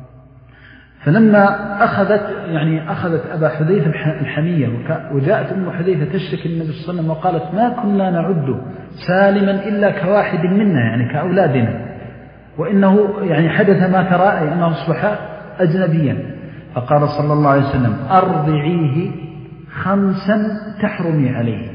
فلما أخذت يعني أخذت أبا حذيفة الحمية، وجاءت أم حذيفة تشتكي النبي صلى الله عليه وسلم وقالت: ما كنا نعد سالما إلا كواحد منا، يعني كأولادنا، وإنه يعني حدث ما ترى أنه أصبح أجنبيا. فقال صلى الله عليه وسلم: أرضعيه خمسا تحرمي عليه،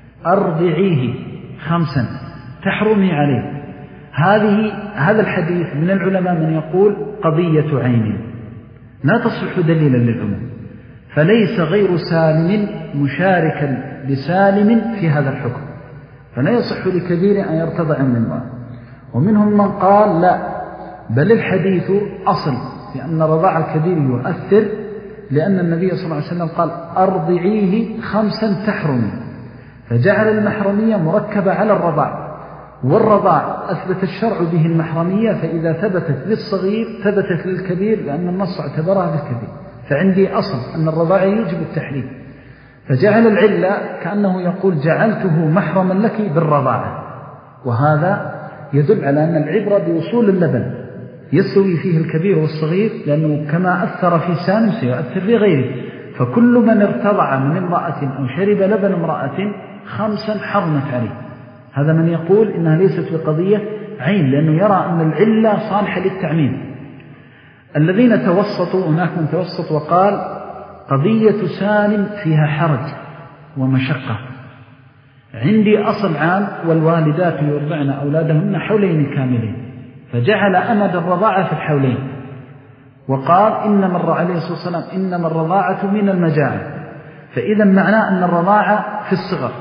أرضعيه خمسا تحرمي عليه. هذه هذا الحديث من العلماء من يقول قضية عين لا تصلح دليلا للعموم، فليس غير سالم مشاركا لسالم في هذا الحكم، فلا يصح لكبير أن يرتضع من الله. ومنهم من قال لا، بل الحديث أصل، لأن رضاع الكبير يؤثر، لأن النبي صلى الله عليه وسلم قال: أرضعيه خمسا تحرمي، فجعل المحرمية مركبة على الرضاع، والرضاع أثبت الشرع به المحرمية، فإذا ثبتت للصغير ثبتت للكبير، لأن النص اعتبرها للكبير. فعندي أصل أن الرضاع يوجب التحريم، فجعل العلة كأنه يقول: جعلته محرما لك بالرضاعة. وهذا يدل على أن العبرة بوصول اللبن يستوي فيه الكبير والصغير، لأنه كما أثر في سالم سيؤثر في غيره. فكل من ارتضع من امرأة أو شرب لبن امرأة خمسا حرمت عليه. هذا من يقول إنها ليست بقضية عين، لأنه يرى أن العلة صالحة للتعميم. الذين توسطوا، هناك من توسط وقال: قضية سالم فيها حرج ومشقة، عندي أصل عام: والوالدات يرضعن أولادهن حولين كاملين، فجعل أمد الرضاعة في الحولين، وقال: إنما عليه الصلاة والسلام إنما الرضاعة من المجاعة، فإذا معناه أن الرضاعة في الصغر.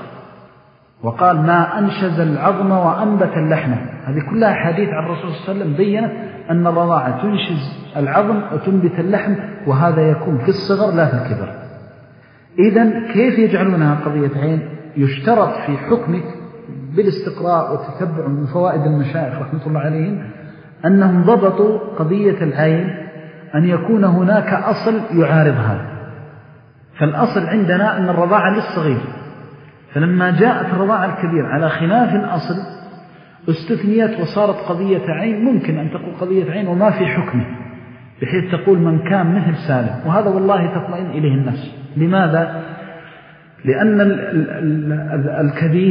وقال: ما أنشز العظم وأنبت اللحمة. هذه كلها حديث عن الرسول صلى الله عليه وسلم بيّنت أن الرضاعة تنشز العظم وتنبت اللحم، وهذا يكون في الصغر لا في الكبر. إذن كيف يجعلونها قضية عين؟ يشترط في حكمك بالاستقراء والتتبع من فوائد المشايخ رحمة الله عليهم أنهم ضبطوا قضية العين أن يكون هناك أصل يعارضها. فالأصل عندنا أن الرضاعة للصغير، فلما جاءت الرضاعة الكبير على خلاف الأصل استثنيت وصارت قضية عين. ممكن أن تقول قضية عين وما في حكمه، بحيث تقول من كان مثل سالم، وهذا والله تطمئن إليه النفس. لماذا؟ لأن الكبير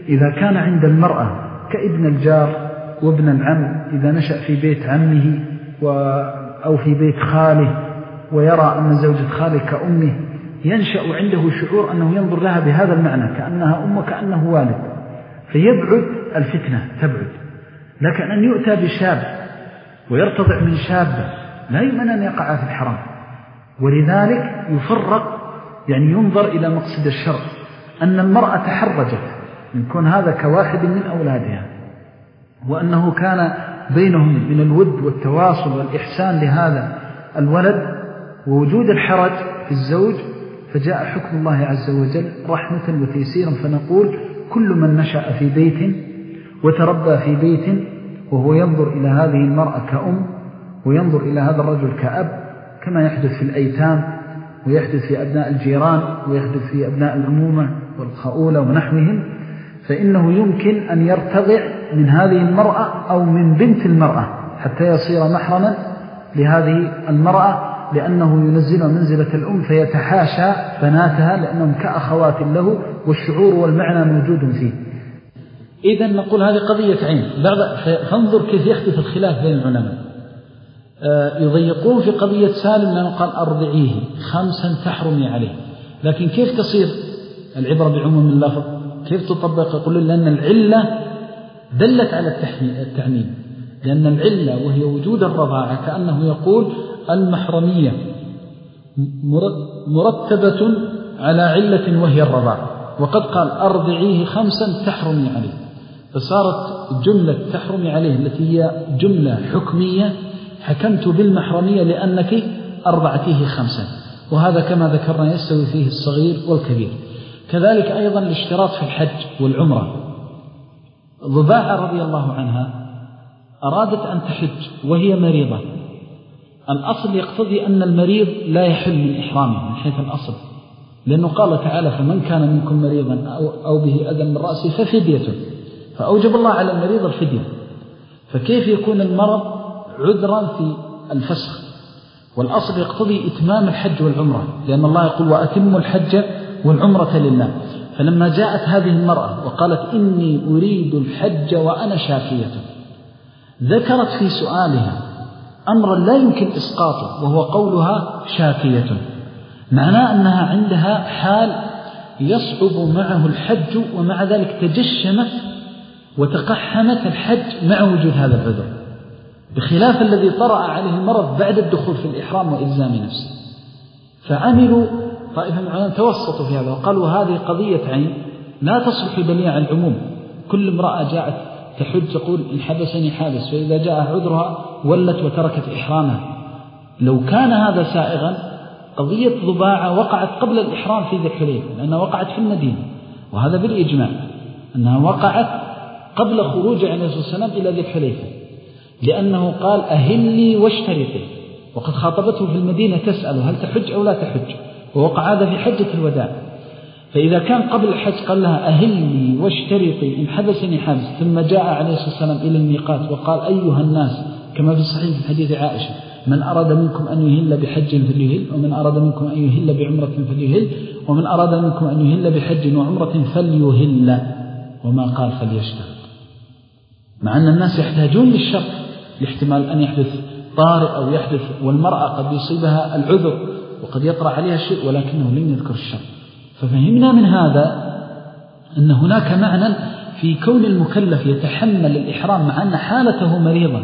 إذا كان عند المرأة كابن الجار وابن العم إذا نشأ في بيت عمه أو في بيت خاله ويرى أن زوجة خاله كأمه ينشأ عنده شعور أنه ينظر لها بهذا المعنى كأنها أم كأنه والد، فيبعد الفتنة تبعد. لكن أن يؤتى بشاب ويرتضع من شابة لا يمكن أن يقع في الحرام، ولذلك يفرق، يعني ينظر إلى مقصد الشرع أن المرأة تحرجت من كون هذا كواحد من أولادها، وأنه كان بينهم من الود والتواصل والإحسان لهذا الولد ووجود الحرج في الزوج، فجاء حكم الله عز وجل رحمة وتيسيرا، فنقول كل من نشأ في بيت وتربى في بيت وهو ينظر إلى هذه المرأة كأم وينظر إلى هذا الرجل كأب، كما يحدث في الأيتام ويحدث في أبناء الجيران ويحدث في أبناء العمومة والخؤولة ونحوهم، فإنه يمكن أن يرتضع من هذه المرأة أو من بنت المرأة حتى يصير محرما لهذه المرأة، لأنه ينزل منزلة الأم فيتحاشى بناتها لأنهم كأخوات له والشعور والمعنى موجود فيه. إذن نقول هذه قضية عين. فانظر كيف يحدث الخلاف بين العلماء. يضيقون في قضية سالم لأنه قال أرضعيه خمسا تحرمي عليه، لكن كيف تصير العبرة بعموم اللفظ؟ كيف تطبق؟ يقول لأن العلة دلت على التعميم، لأن العلة وهي وجود الرضاعة كأنه يقول المحرمية مرتبة على علة وهي الرضاعة، وقد قال أرضعيه خمسا تحرمي عليه، فصارت جملة تحرمي عليه التي هي جملة حكمية حكمت بالمحرمية لأنك أرضعتيه خمسا، وهذا كما ذكرنا يستوي فيه الصغير والكبير. كذلك أيضا الاشتراط في الحج والعمرة. ضباعة رضي الله عنها أرادت أن تحج وهي مريضة، الأصل يقتضي أن المريض لا يحل من إحرامه من حيث الأصل، لأنه قال تعالى فمن كان منكم مريضا أو به أذى من رأسه ففدية، فأوجب الله على المريض الفدية، فكيف يكون المرض عذرا في الفسخ؟ والأصل يقتضي إتمام الحج والعمرة، لأن الله يقول وأتموا الحج والعمرة لله. فلما جاءت هذه المرأة وقالت إني أريد الحج وأنا شاكية، ذكرت في سؤالها أمرا لا يمكن إسقاطه وهو قولها شاكية، معناه أنها عندها حال يصعب معه الحج، ومع ذلك تجشمت وتقحمت الحج مع وجود هذا العذر، بخلاف الذي طرأ عليه المرض بعد الدخول في الإحرام وإلزام نفسه. فعملوا طائفة من العلماء توسطوا في هذا وقالوا هذه قضية عين لا تصلح دليل العموم. كل امرأة جاءت تحج تقول إن حبسني حابس، فإذا جاء عذرها ولت وتركت إحرامها. لو كان هذا سائغا قضية ضباعة وقعت قبل الإحرام في ذي الحليفة، لأنها وقعت في المدينة، وهذا بالإجماع أنها وقعت قبل خروج عليه الصلاة والسلام إلى ذي الحليفة، لأنه قال أهلي واشترطي، وقد خاطبته في المدينة تسأله هل تحج أو لا تحج، ووقع هذا في حجة الوداع. فإذا كان قبل الحج قال لها أهلي واشترطي إن حبسني حابس، ثم جاء عليه الصلاة والسلام إلى الميقات وقال أيها الناس كما في الصحيح في حديث عائشة من أراد منكم أن يهل بحج فليهل، ومن أراد منكم أن يهل بعمرة فليهل، ومن أراد منكم أن يهل بحج وعمرة فليهل، وما قال فليشترط، مع أن الناس يحتاجون للشرط لاحتمال أن يحدث طارئ أو يحدث، والمرأة قد يصيبها العذر وقد يطرأ عليها الشيء ولكنه لم يذكر الشرط. ففهمنا من هذا أن هناك معنى في كون المكلف يتحمل الإحرام مع أن حالته مريضة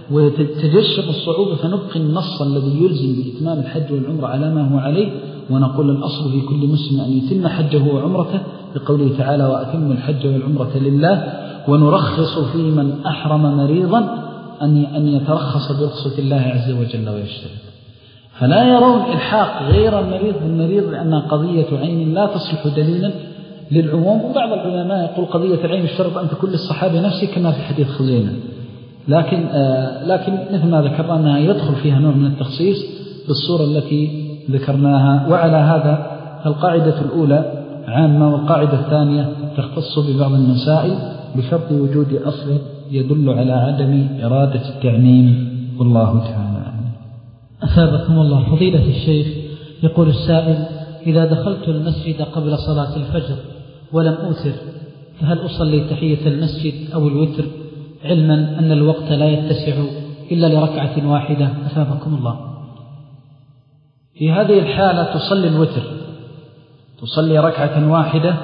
ويتجشب الصعوبة، فنبقي النص الذي يلزم بإتمام الحج والعمرة على ما هو عليه، ونقول الأصل في كل مسلم أن يتم حجه وعمرته بقوله تعالى وأتم الحج والعمرة لله، ونرخص في من أحرم مريضا أن يترخص برخصة الله عز وجل ويشترط. فلا يرون إلحاق غير المريض بالمريض لأنها قضية عين لا تصلح دليلا للعموم. وبعض العلماء يقول قضية العين اشترط أن تكون للصحابة نفسه كما في حديث خزيمة، لكن آه لكن مثل ما ذكرنا أنها يدخل فيها نوع من التخصيص بالصورة التي ذكرناها. وعلى هذا فالقاعدة الأولى عامة، والقاعدة الثانية تختص ببعض المسائل بشرط وجود أصل يدل على عدم إرادة التعميم، والله تعالى. أثابكم الله. فضيلة الشيخ، يقول السائل إذا دخلت المسجد قبل صلاة الفجر ولم أوتر فهل أصلي تحية المسجد أو الوتر علما أن الوقت لا يتسع إلا لركعة واحدة؟ أثابكم الله. في هذه الحالة تصلي الوتر، تصلي ركعة واحدة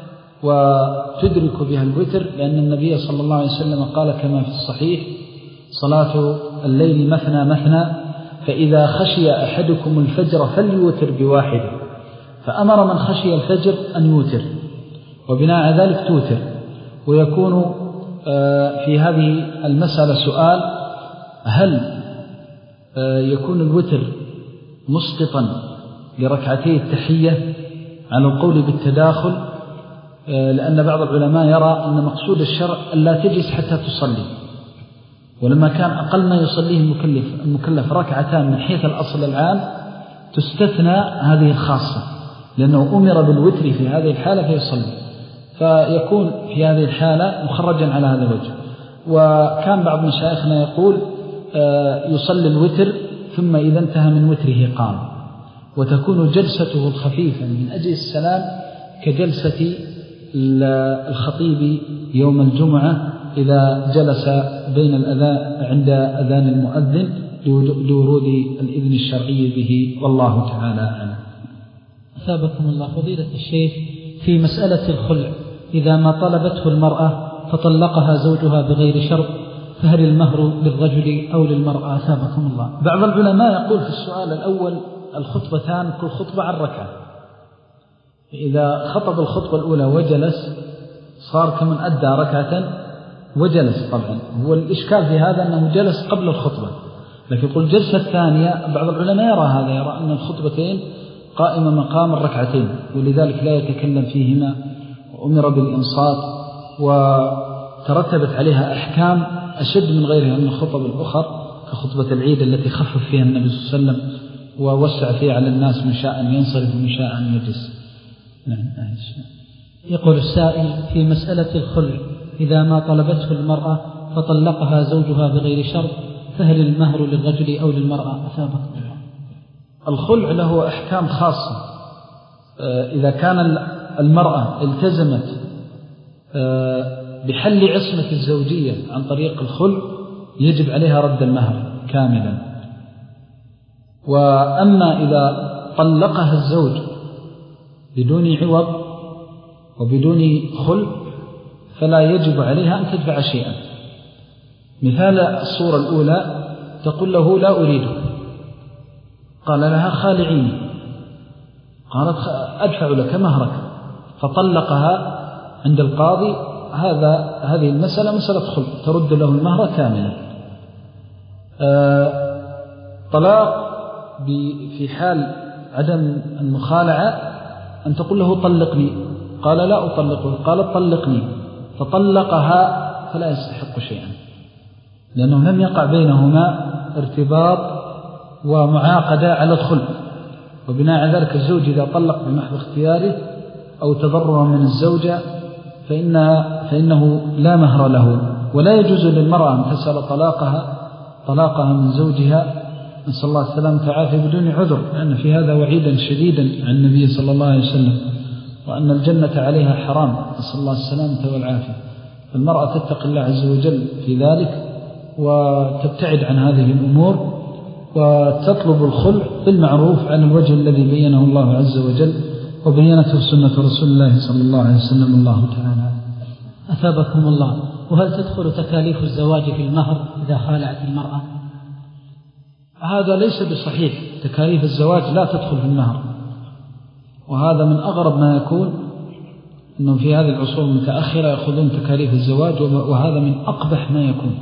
وتدرك بها الوتر، لأن النبي صلى الله عليه وسلم قال كما في الصحيح: صلاة الليل مثنى مثنى، فإذا خشي أحدكم الفجر فليوتر بواحد، فأمر من خشي الفجر أن يوتر، وبناء على ذلك توتر. ويكون في هذه المسألة سؤال: هل يكون الوتر مسقطا لركعتي التحية على القول بالتداخل؟ لأن بعض العلماء يرى أن مقصود الشرع ألا تجلس حتى تصلي، ولما كان أقل ما يصليه المكلف, المكلف ركعتان من حيث الأصل العام تستثنى هذه الخاصة، لأنه أمر بالوتر في هذه الحالة فيصلي، فيكون في هذه الحالة مخرجا على هذا الوجه. وكان بعض مشايخنا يقول يصلي الوتر ثم إذا انتهى من وتره قام، وتكون جلسته الخفيفة من أجل السلام كجلسة الخطيب يوم الجمعة إذا جلس بين الأذان عند أذان المؤذن لورود الإذن الشرعي به، والله تعالى أعلم. أثابكم الله. فضيلة الشيخ، في مسألة الخلع إذا ما طلبته المرأة فطلقها زوجها بغير شرط، فهل المهر للرجل أو للمرأة؟ أثابكم الله. بعض العلماء يقول في السؤال الأول الخطبتان كل خطبة عن ركعة، إذا خطب الخطبة الأولى وجلس صار كمن أدى ركعة وجلس. طبعا هو الإشكال في هذا أنه جلس قبل الخطبة، لكن يقول الجلسة الثانية بعض العلماء يرى هذا، يرى أن الخطبتين قائمة مقام الركعتين، ولذلك لا يتكلم فيهما، وأمر بالإنصات، وترتبت عليها أحكام أشد من غيرها من الخطب الأخر كخطبة العيد التي خفف فيها النبي صلى الله عليه وسلم ووسع فيها على الناس، من شاء أن ينصرف ومن شاء أن يجلس. نعم. يقول السائل: في مسألة الخلع إذا ما طلبته المرأة فطلقها زوجها بغير شرط، فهل المهر للرجل أو للمرأة؟ أثابكم الله. الخلع له أحكام خاصة. إذا كان المرأة التزمت بحل عصمة الزوجية عن طريق الخلع يجب عليها رد المهر كاملا. وأما إذا طلقها الزوج بدون عوض وبدون خلع فلا يجب عليها أن تدفع شيئا. مثال الصورة الأولى: تقول له لا أريده، قال لها خالعيني، قالت أدفع لك مهرك، فطلقها عند القاضي. هذا هذه المسألة مسألة خلع، ترد له المهر كاملا. آه طلاق في حال عدم المخالعة أن تقول له طلقني، قال لا أطلقه، قال طلقني، فطلقها، فلا يستحق شيئا، لأنه لم يقع بينهما ارتباط ومعاقدة على الخلع. وبناء على ذلك الزوج إذا طلق بمحض اختياره أو تضرر من الزوجة فإنها فإنه لا مهر له، ولا يجوز للمرأة أن تسأل طلاقها طلاقها من زوجها، نسأل الله السلامة والعافية، بدون عذر، لأن في هذا وعيدا شديدا عن النبي صلى الله عليه وسلم، وأن الجنة عليها حرام، نسأل الله السلامة والعافية. فالمرأة تتقي الله عز وجل في ذلك وتبتعد عن هذه الأمور، وتطلب الخلع بالمعروف على الوجه الذي بينه الله عز وجل وبينته سنة رسول الله صلى الله عليه وسلم. الله تعالى. أثابكم الله. وهل تدخل تكاليف الزواج في المهر إذا خالعت المرأة؟ هذا ليس بصحيح، تكاليف الزواج لا تدخل في المهر، وهذا من أغرب ما يكون، أنه في هذه العصور المتأخرة يأخذون تكاليف الزواج، وهذا من أقبح ما يكون،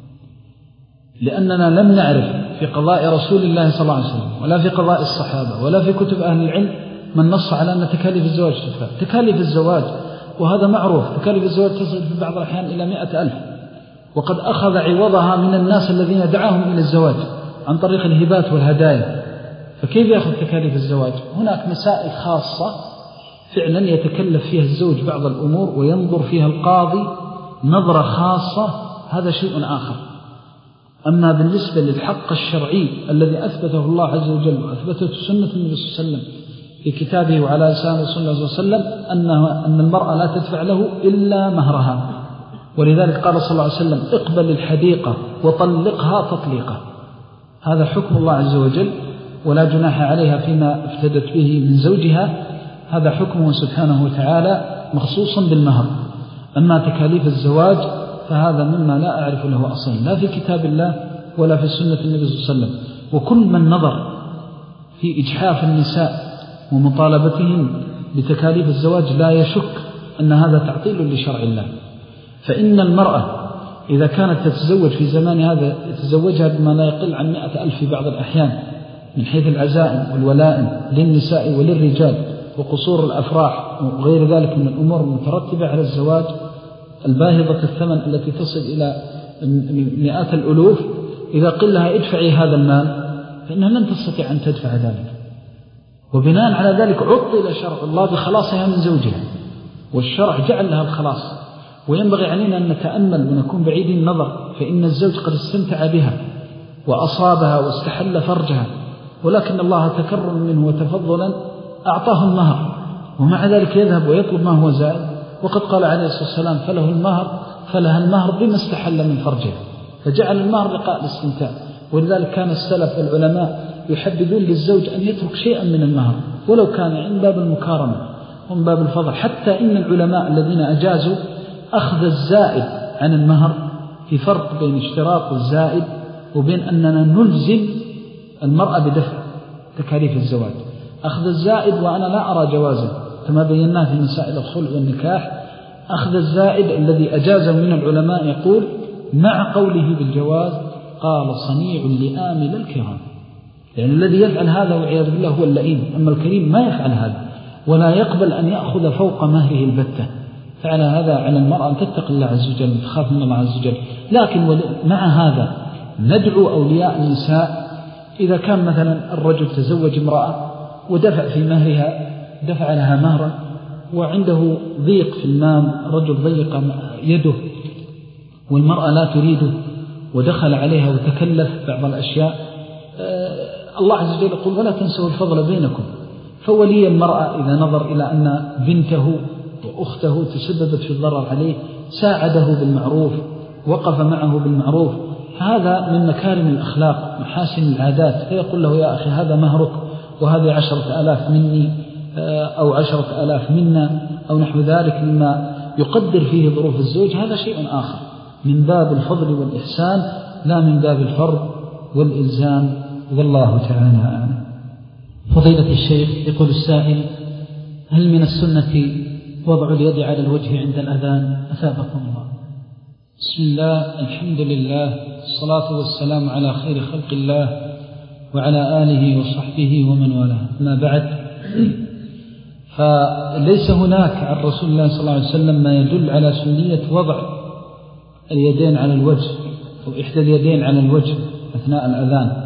لأننا لم نعرف في قضاء رسول الله صلى الله عليه وسلم ولا في قضاء الصحابة ولا في كتب أهل العلم من نص على أن تكاليف الزواج تدفع. تكاليف الزواج، وهذا معروف، تكاليف الزواج تصل في بعض الأحيان إلى مئة ألف، وقد أخذ عوضها من الناس الذين دعاهم إلى الزواج عن طريق الهبات والهدايا، فكيف يأخذ تكاليف الزواج؟ هناك مسائل خاصة فعلا يتكلف فيها الزوج بعض الأمور وينظر فيها القاضي نظرة خاصة، هذا شيء آخر. أما بالنسبة للحق الشرعي الذي أثبته الله عز وجل وأثبته سنة النبي صلى الله عليه وسلم في كتابه وعلى لسان رسول الله صلى الله عليه وسلم أنه أن المرأة لا تدفع له إلا مهرها، ولذلك قال صلى الله عليه وسلم اقبل الحديقة وطلقها تطليقا. هذا حكم الله عز وجل، ولا جناح عليها فيما افتدت به من زوجها، هذا حكمه سبحانه وتعالى مخصوصا بالمهر. أما تكاليف الزواج فهذا مما لا أعرف له أصلا لا في كتاب الله ولا في سنة النبي صلى الله عليه وسلم. وكل من نظر في إجحاف النساء ومطالبتهم بتكاليف الزواج لا يشك أن هذا تعطيل لشرع الله. فإن المرأة إذا كانت تتزوج في زمان هذا يتزوجها بما لا يقل عن مئة ألف في بعض الأحيان من حيث العزائم والولائم للنساء وللرجال وقصور الأفراح وغير ذلك من الأمور المترتبة على الزواج الباهظة الثمن التي تصل إلى مئات الألوف، إذا قل لها ادفعي هذا المال فإنها لن تستطيع أن تدفع ذلك. وبناء على ذلك عطل شرع الله بخلاصها من زوجها، والشرع جعل لها الخلاص. وينبغي علينا أن نتأمل ونكون بعيدين النظر، فإن الزوج قد استمتع بها وأصابها واستحل فرجها، ولكن الله تكرم منه وتفضلا أعطاه المهر، ومع ذلك يذهب ويطلب ما هو زائد. وقد قال عليه الصلاة والسلام فله المهر فلها المهر بما استحل من فرجها، فجعل المهر لقاء الاستمتاع. ولذلك كان السلف والعلماء يحددون للزوج أن يترك شيئا من المهر ولو كان عند باب المكارمة ومن باب الفضل، حتى إن العلماء الذين أجازوا أخذ الزائد عن المهر، في فرق بين اشتراط الزائد وبين أننا نلزم المرأة بدفع تكاليف الزواج. أخذ الزائد وأنا لا أرى جوازه كما بيناه في مسائل الخلع والنكاح. أخذ الزائد الذي أجازه من العلماء يقول مع قوله بالجواز قال صنيع لآمل الكرام، يعني الذي يفعل هذا والعياذ بالله هو اللئيم، أما الكريم ما يفعل هذا ولا يقبل أن يأخذ فوق مهره البتة. فعلى هذا على المرأة أن تتق الله عز وجل وتخاف من الله عز وجل. لكن مع هذا ندعو أولياء النساء إذا كان مثلا الرجل تزوج امرأة ودفع في مهرها، دفع لها مهرا وعنده ضيق في المال، الرجل ضيق يده والمرأة لا تريده ودخل عليها وتكلف بعض الأشياء، الله عز وجل يقول ولا تنسوا الفضل بينكم. فولي المرأة إذا نظر إلى أن بنته وأخته تسببت في الضرر عليه ساعده بالمعروف، وقف معه بالمعروف، هذا من مكارم الأخلاق محاسن العادات. فيقول له يا أخي هذا مهرك وهذه عشرة آلاف مني أو عشرة آلاف منا أو نحو ذلك مما يقدر فيه ظروف الزوج، هذا شيء آخر من باب الفضل والإحسان لا من باب الفرض والإلزام، والله تعالى أعلم. فضيلة الشيخ، يقول السائل هل من السنة وضع اليد على الوجه عند الأذان؟ أثابكم الله. بسم الله، الحمد لله، الصلاة والسلام على خير خلق الله وعلى آله وصحبه ومن والاه. ما بعد، فليس هناك عن رسول الله صلى الله عليه وسلم ما يدل على سنية وضع اليدين على الوجه أو إحدى اليدين على الوجه أثناء الأذان.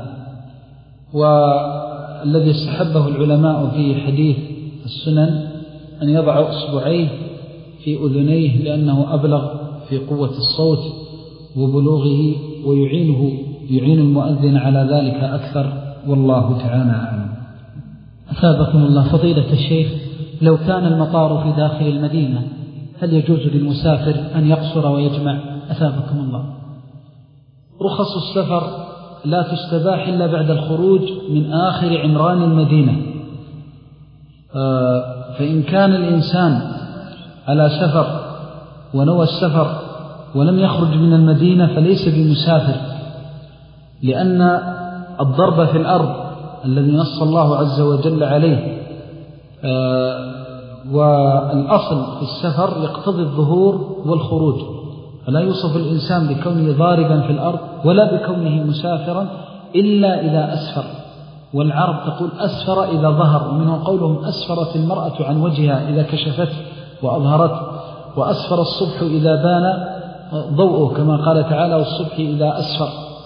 والذي استحبه العلماء في حديث السنن أن يضع أصبعيه في أذنيه لأنه أبلغ في قوة الصوت وبلوغه، ويعينه يعين المؤذن على ذلك أكثر، والله تعالى أعلم. أثابكم الله. فضيلة الشيخ، لو كان المطار في داخل المدينة هل يجوز للمسافر أن يقصر ويجمع؟ أثابكم الله. رخص السفر لا تستباح إلا بعد الخروج من آخر عمران المدينة. فإن كان الإنسان على سفر ونوى السفر ولم يخرج من المدينة فليس بمسافر، لأن الضرب في الأرض الذي نص الله عز وجل عليه والأصل في السفر يقتضي الظهور والخروج، فلا يوصف الإنسان بكونه ضاربا في الأرض ولا بكونه مسافرا إلا إذا أسفر. والعرب تقول أسفر إذا ظهر، ومنه قولهم أسفرت المرأة عن وجهها إذا كشفت وأظهرت، وأسفر الصبح إذا بان ضوءه كما قال تعالى والصبح إذا أسفر.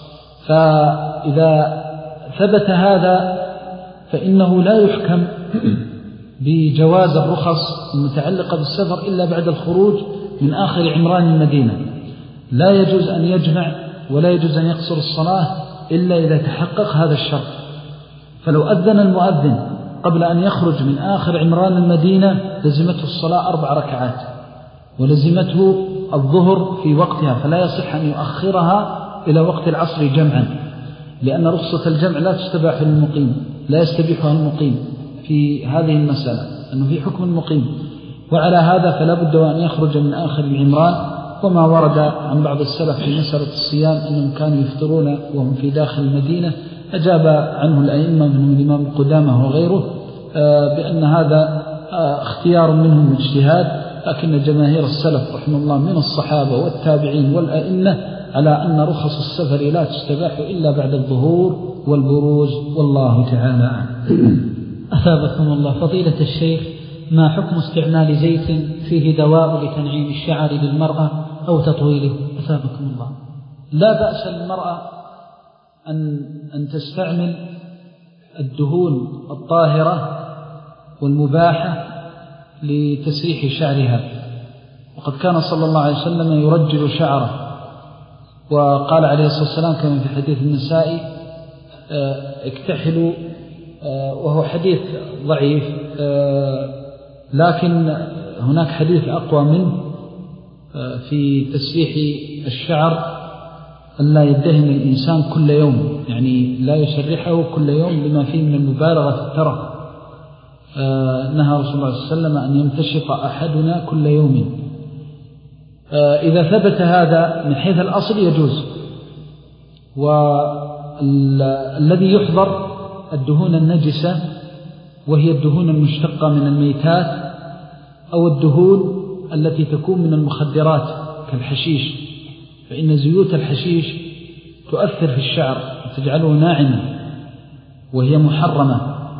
فإذا ثبت هذا فإنه لا يحكم بجواز الرخص المتعلقة بالسفر إلا بعد الخروج من آخر عمران المدينة. لا يجوز أن يجمع ولا يجوز أن يقصر الصلاة إلا إذا تحقق هذا الشرط. فلو أذن المؤذن قبل أن يخرج من آخر عمران المدينة لزمته الصلاة أربع ركعات، ولزمته الظهر في وقتها، فلا يصح أن يؤخرها إلى وقت العصر جمعا، لأن رخصة الجمع لا تستباح للمقيم، لا يستبيحها المقيم في هذه المسألة، أنه في حكم المقيم. وعلى هذا فلا بد أن يخرج من آخر العمران. وما ورد عن بعض السلف في مسألة الصيام أنهم كانوا يفطرون وهم في داخل المدينة، أجاب عنه الأئمة منهم الإمام القدامى وغيره بأن هذا اختيار منهم اجتهاد، لكن جماهير السلف رحمه الله من الصحابة والتابعين والأئمة على أن رخص السفر لا تستباح إلا بعد الظهور والبروز، والله تعالى أعلم. أثابكم الله. فضيلة الشيخ، ما حكم استعمال زيت فيه دواء لتنعيم الشعر للمرأة أو تطويله؟ أثابكم الله. لا بأس للمرأة أن, أن تستعمل الدهون الطاهرة والمباحة لتسريح شعرها، وقد كان صلى الله عليه وسلم يرجل شعره، وقال عليه الصلاة والسلام كما في حديث النسائي اكتحلوا، وهو حديث ضعيف لكن هناك حديث أقوى منه في تسريح الشعر أن لا يدهن الإنسان كل يوم، يعني لا يسرحه كل يوم لما فيه من المبالغة في الترف. نهى رسول الله صلى الله عليه وسلم أن يمتشط أحدنا كل يوم. إذا ثبت هذا من حيث الأصل يجوز. والذي يحضر الدهون النجسة وهي الدهون المشتقة من الميتات أو الدهون التي تكون من المخدرات كالحشيش، فإن زيوت الحشيش تؤثر في الشعر وتجعله ناعما وهي محرمة،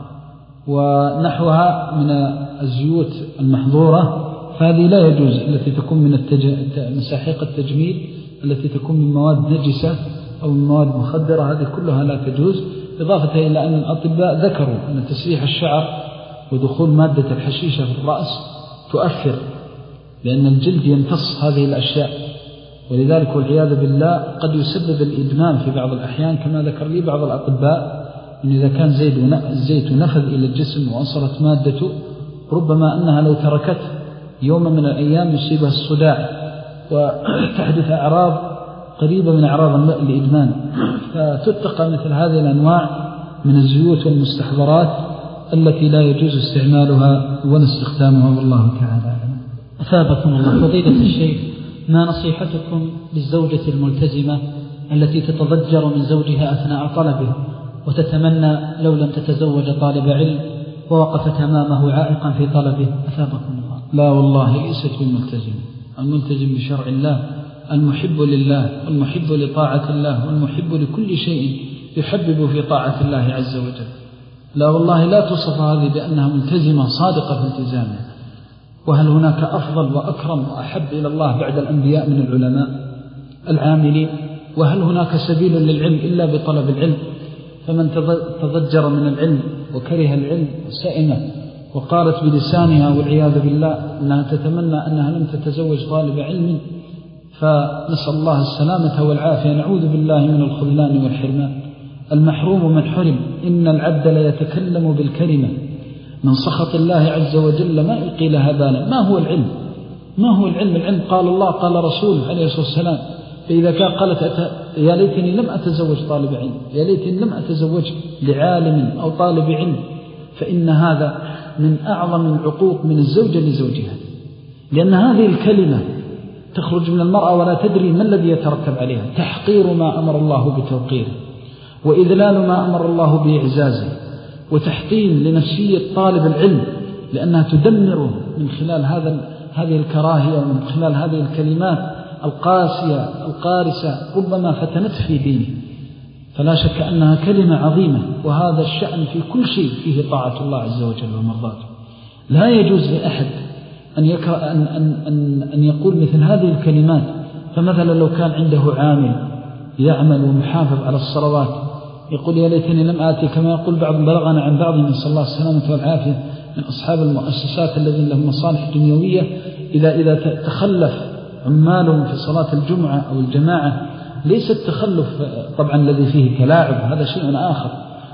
ونحوها من الزيوت المحظورة فهذه لا يجوز، التي تكون من التج... مساحيق التجميل التي تكون من مواد نجسة أو من مواد مخدرة، هذه كلها لا تجوز. إضافة إلى أن الأطباء ذكروا أن تسريح الشعر ودخول مادة الحشيشة في الرأس تؤثر، لأن الجلد يمتص هذه الأشياء، ولذلك والعياذ بالله قد يسبب الإدمان في بعض الأحيان، كما ذكر لي بعض الأطباء أن إذا كان الزيت نفذ إلى الجسم وأصلت مادته ربما أنها لو تركته يوم من الأيام يصيبها الصداع وتحدث أعراض قريبة من أعراض الإدمان. فتتقى مثل هذه الأنواع من الزيوت والمستحضرات التي لا يجوز استعمالها ولا استخدامها، والله تعالى. أثابكم الله. فضيلة الشيخ، ما نصيحتكم للزوجة الملتزمة التي تتضجر من زوجها أثناء طلبه وتتمنى لو لم تتزوج طالب علم ووقفت أمامه عائقا في طلبه؟ أثابكم الله. لا والله ليست بالملتزم. الملتزم بشرع الله المحب لله والمحب لطاعة الله والمحب لكل شيء يحبب في طاعة الله عز وجل. لا والله لا تصف هذه بأنها ملتزمة صادقة في التزامها. وهل هناك أفضل وأكرم وأحب إلى الله بعد الأنبياء من العلماء العاملين؟ وهل هناك سبيل للعلم إلا بطلب العلم؟ فمن تضجر من العلم وكره العلم سائمة وقالت بلسانها والعياذ بالله أنها تتمنى أنها لم تتزوج طالب علم، فنسأل الله السلامة والعافية، نعوذ بالله من الخذلان والحرمان. المحروم من حرم، إن العبد لا يتكلم بالكلمة من سخط الله عز وجل ما يلقي لها بالا. ما هو العلم؟ ما هو العلم؟ العلم قال الله قال رسوله عليه الصلاة والسلام. فإذا كان قالت أت... يا ليتني لم أتزوج طالب علم، يا ليتني لم أتزوج لعالم أو طالب علم، فإن هذا من أعظم العقوق من الزوجة لزوجها، لأن هذه الكلمة تخرج من المرأة ولا تدري ما الذي يترتب عليها. تحقير ما أمر الله بتوقيره، وإذلال ما أمر الله بإعزازه، وتحطيم لنفسية طالب العلم، لأنها تدمره من خلال هذا هذه الكراهية ومن خلال هذه الكلمات القاسية القارسة ربما فتنته في دينه. فلا شك أنها كلمة عظيمة، وهذا الشأن في كل شيء فيه طاعة الله عز وجل ومرضاته. لا يجوز لأحد أن, يكره أن, أن, أن, أن يقول مثل هذه الكلمات. فمثلا لو كان عنده عامل يعمل ومحافظ على الصلوات يقول يا ليتني لم آتي، كما يقول بعض بلغنا عن بعض من صلى الله السلامة والعافية من أصحاب المؤسسات الذين لهم مصالح دنيوية، إذا, إذا تخلف عمالهم في صلاة الجمعة أو الجماعة، ليس التخلف طبعا الذي فيه كلاعب، هذا شيء آخر،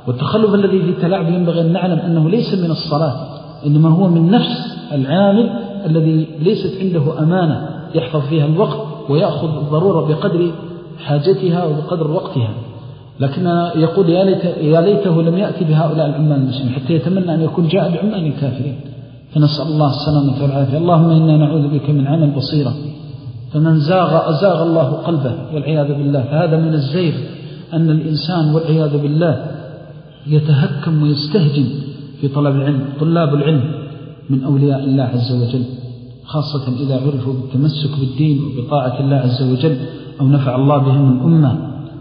والتخلف الذي في تلاعب ينبغي أن نعلم أنه ليس من الصلاة، إنما هو من نفس العامل الذي ليست عنده أمانة يحفظ فيها الوقت ويأخذ الضرورة بقدر حاجتها وبقدر وقتها. لكن يقول يا, ليت يا ليته لم يأتي بهؤلاء العمال المسلمين، حتى يتمنى أن يكون جاء بعمال الكافرين. فنسأل الله السلامة والعافية. اللهم إنا نعوذ بك من عمل بصيرة، فمن زاغ أزاغ الله قلبه والعياذ بالله. فهذا من الزيغ، أن الإنسان والعياذ بالله يتهكم ويستهجن في طلب العلم. طلاب العلم من أولياء الله عز وجل، خاصة إذا عرفوا بالتمسك بالدين وبطاعة الله عز وجل، أو نفع الله بهم الأمة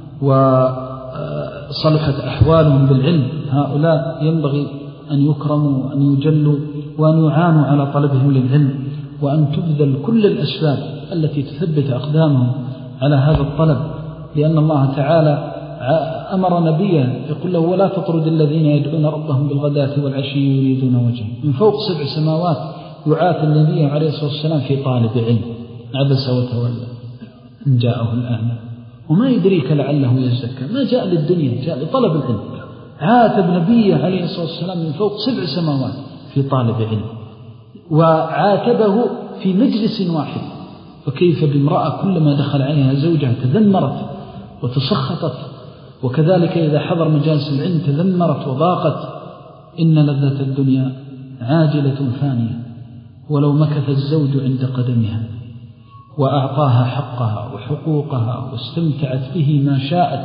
وصلحت أحوالهم بالعلم. هؤلاء ينبغي أن يكرموا وأن يجلوا وأن يعانوا على طلبهم للعلم، وأن تبذل كل الأسباب التي تثبت أقدامهم على هذا الطلب، لأن الله تعالى أمر نبيه يقول له ولا تطرد الذين يدعون ربهم بالغداة والعشي يريدون وجهه. من فوق سبع سماوات يعاتي النبي عليه الصلاة والسلام في طالب علم، عبس وتولى إن جاءه الأعمى وما يدريك لعله يزكى. ما جاء للدنيا، جاء لطلب العلم. عاتب نبيه عليه الصلاة والسلام من فوق سبع سماوات في طالب علم، وعاتبه في مجلس واحد. فكيف بامرأة كلما دخل عليها زوجها تذمرت وتسخطت، وكذلك إذا حضر مجالس العلم تذمرت وضاقت. إن لذة الدنيا عاجلة فانية، ولو مكث الزوج عند قدمها وأعطاها حقها وحقوقها واستمتعت به ما شاءت،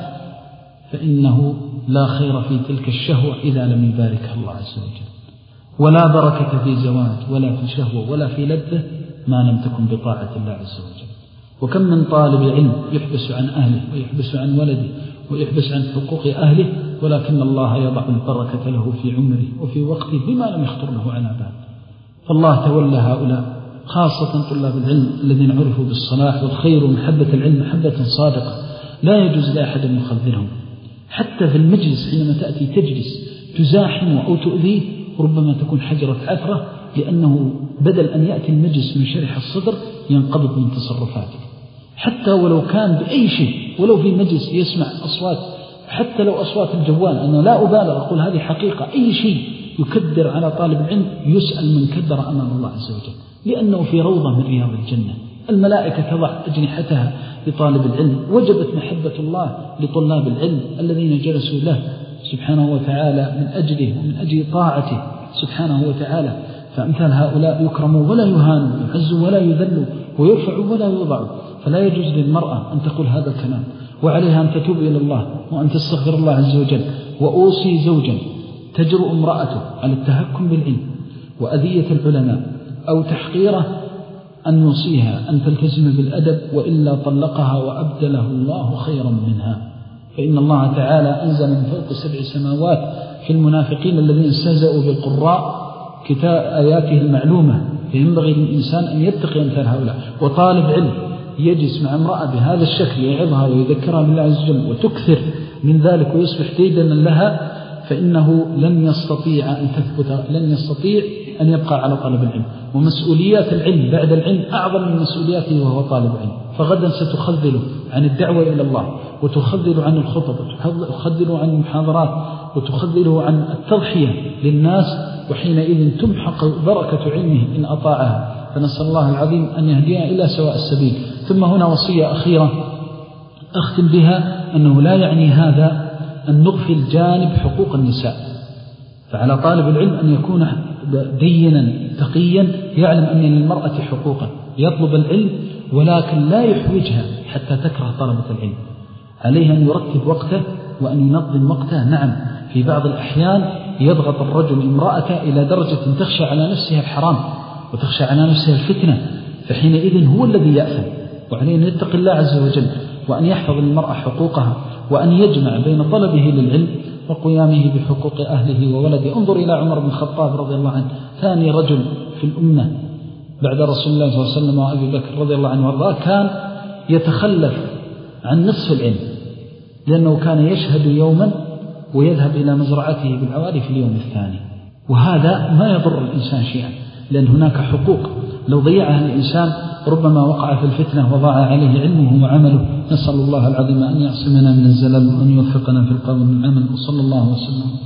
فإنه لا خير في تلك الشهوة إذا لم يباركها الله عز وجل. ولا بركة في زواج ولا في شهوة ولا في لذة ما لم تكن بطاعة الله عز وجل. وكم من طالب علم يحبس عن أهله ويحبس عن ولده ويحبس عن حقوق أهله، ولكن الله يضع البركة له في عمره وفي وقته بما لم يخطر له على بال. فالله تولى هؤلاء، خاصة طلاب العلم الذين عرفوا بالصلاح والخير ومحبة العلم محبة صادقة. لا يجوز لأحد أن يخذلهم، حتى في المجلس حينما تأتي تجلس تزاحم أو تؤذيه ربما تكون حجرة عثرة، لأنه بدل أن يأتي المجلس من شرح الصدر ينقبض من تصرفاته. حتى ولو كان بأي شيء، ولو في مجلس يسمع أصوات، حتى لو أصوات الجوال، أنا لا أبالغ أقول هذه حقيقة، أي شيء يكدر على طالب العلم يسأل من كدر أمام الله عز وجل، لأنه في روضة من رياض الجنة. الملائكة تضع أجنحتها لطالب العلم. وجبت محبة الله لطلاب العلم الذين جلسوا له سبحانه وتعالى من أجله ومن أجل طاعته سبحانه وتعالى. فأمثال هؤلاء يكرموا ولا يهانوا، يعزوا ولا يذلوا، ويرفعوا ولا يوضعوا. فلا يجوز للمرأة أن تقول هذا الكلام، وعليها أن تتوب إلى الله وأن تستغفر الله عز وجل. وأوصي زوجا تجرؤ امرأته على التهكم بالعلم وأذية العلماء أو تحقيره أن يوصيها أن تلتزم بالأدب، وإلا طلقها وأبدله الله خيرا منها. فإن الله تعالى أنزل من فوق سبع سماوات في المنافقين الذين استهزأوا بالقراء كتاب آياته المعلومة. فينبغي للإنسان أن يتقي أمثال هؤلاء. وطالب علم يجلس مع امرأة بهذا الشكل يعظها ويذكرها بالله عز وجل وتكثر من ذلك ويصبح ديدنا لها، فإنه لن يستطيع أن تثبت، لن يستطيع أن يبقى على طلب العلم. ومسؤوليات العلم بعد العلم أعظم من مسؤولياته وهو طالب علم. فغدا ستخذله عن الدعوة إلى الله، وتخذله عن الخطب، وتخذله عن المحاضرات، وتخذله عن التضحية للناس، وحينئذ تمحق بركة علمه إن أطاعها. فنسأل الله العظيم أن يهدينا إلى سواء السبيل. ثم هنا وصية أخيرة أختم بها، أنه لا يعني هذا أن نغفل جانب حقوق النساء. فعلى طالب العلم أن يكون دينا تقيا، يعلم أن للمرأة حقوقا، يطلب العلم ولكن لا يحوجها حتى تكره طلبة العلم. عليه أن يرتب وقته وأن ينظم وقته. نعم، في بعض الأحيان يضغط الرجل امرأته إلى درجة تخشى على نفسها الحرام وتخشى على نفسها الفتنة، فحينئذ هو الذي يأثم. وعليه أن يتقي الله عز وجل وأن يحفظ للمرأة حقوقها، وأن يجمع بين طلبه للعلم وقيامه بحقوق أهله وولده. انظر إلى عمر بن الخطاب رضي الله عنه، ثاني رجل في الأمة بعد رسول الله صلى الله عليه وسلم وأبي بكر رضي الله عنه وارضاه، كان يتخلف عن نصف العلم، لأنه كان يشهد يوما ويذهب إلى مزرعته بالعوالي في اليوم الثاني. وهذا ما يضر الإنسان شيئا، لأن هناك حقوق لو ضيعها الإنسان ربما وقع في الفتنة وضاع عليه علمه وعمله نسأل الله العظيم أن يعصمنا من الزلل وأن يوفقنا في القول والعمل، وصلى الله وسلم.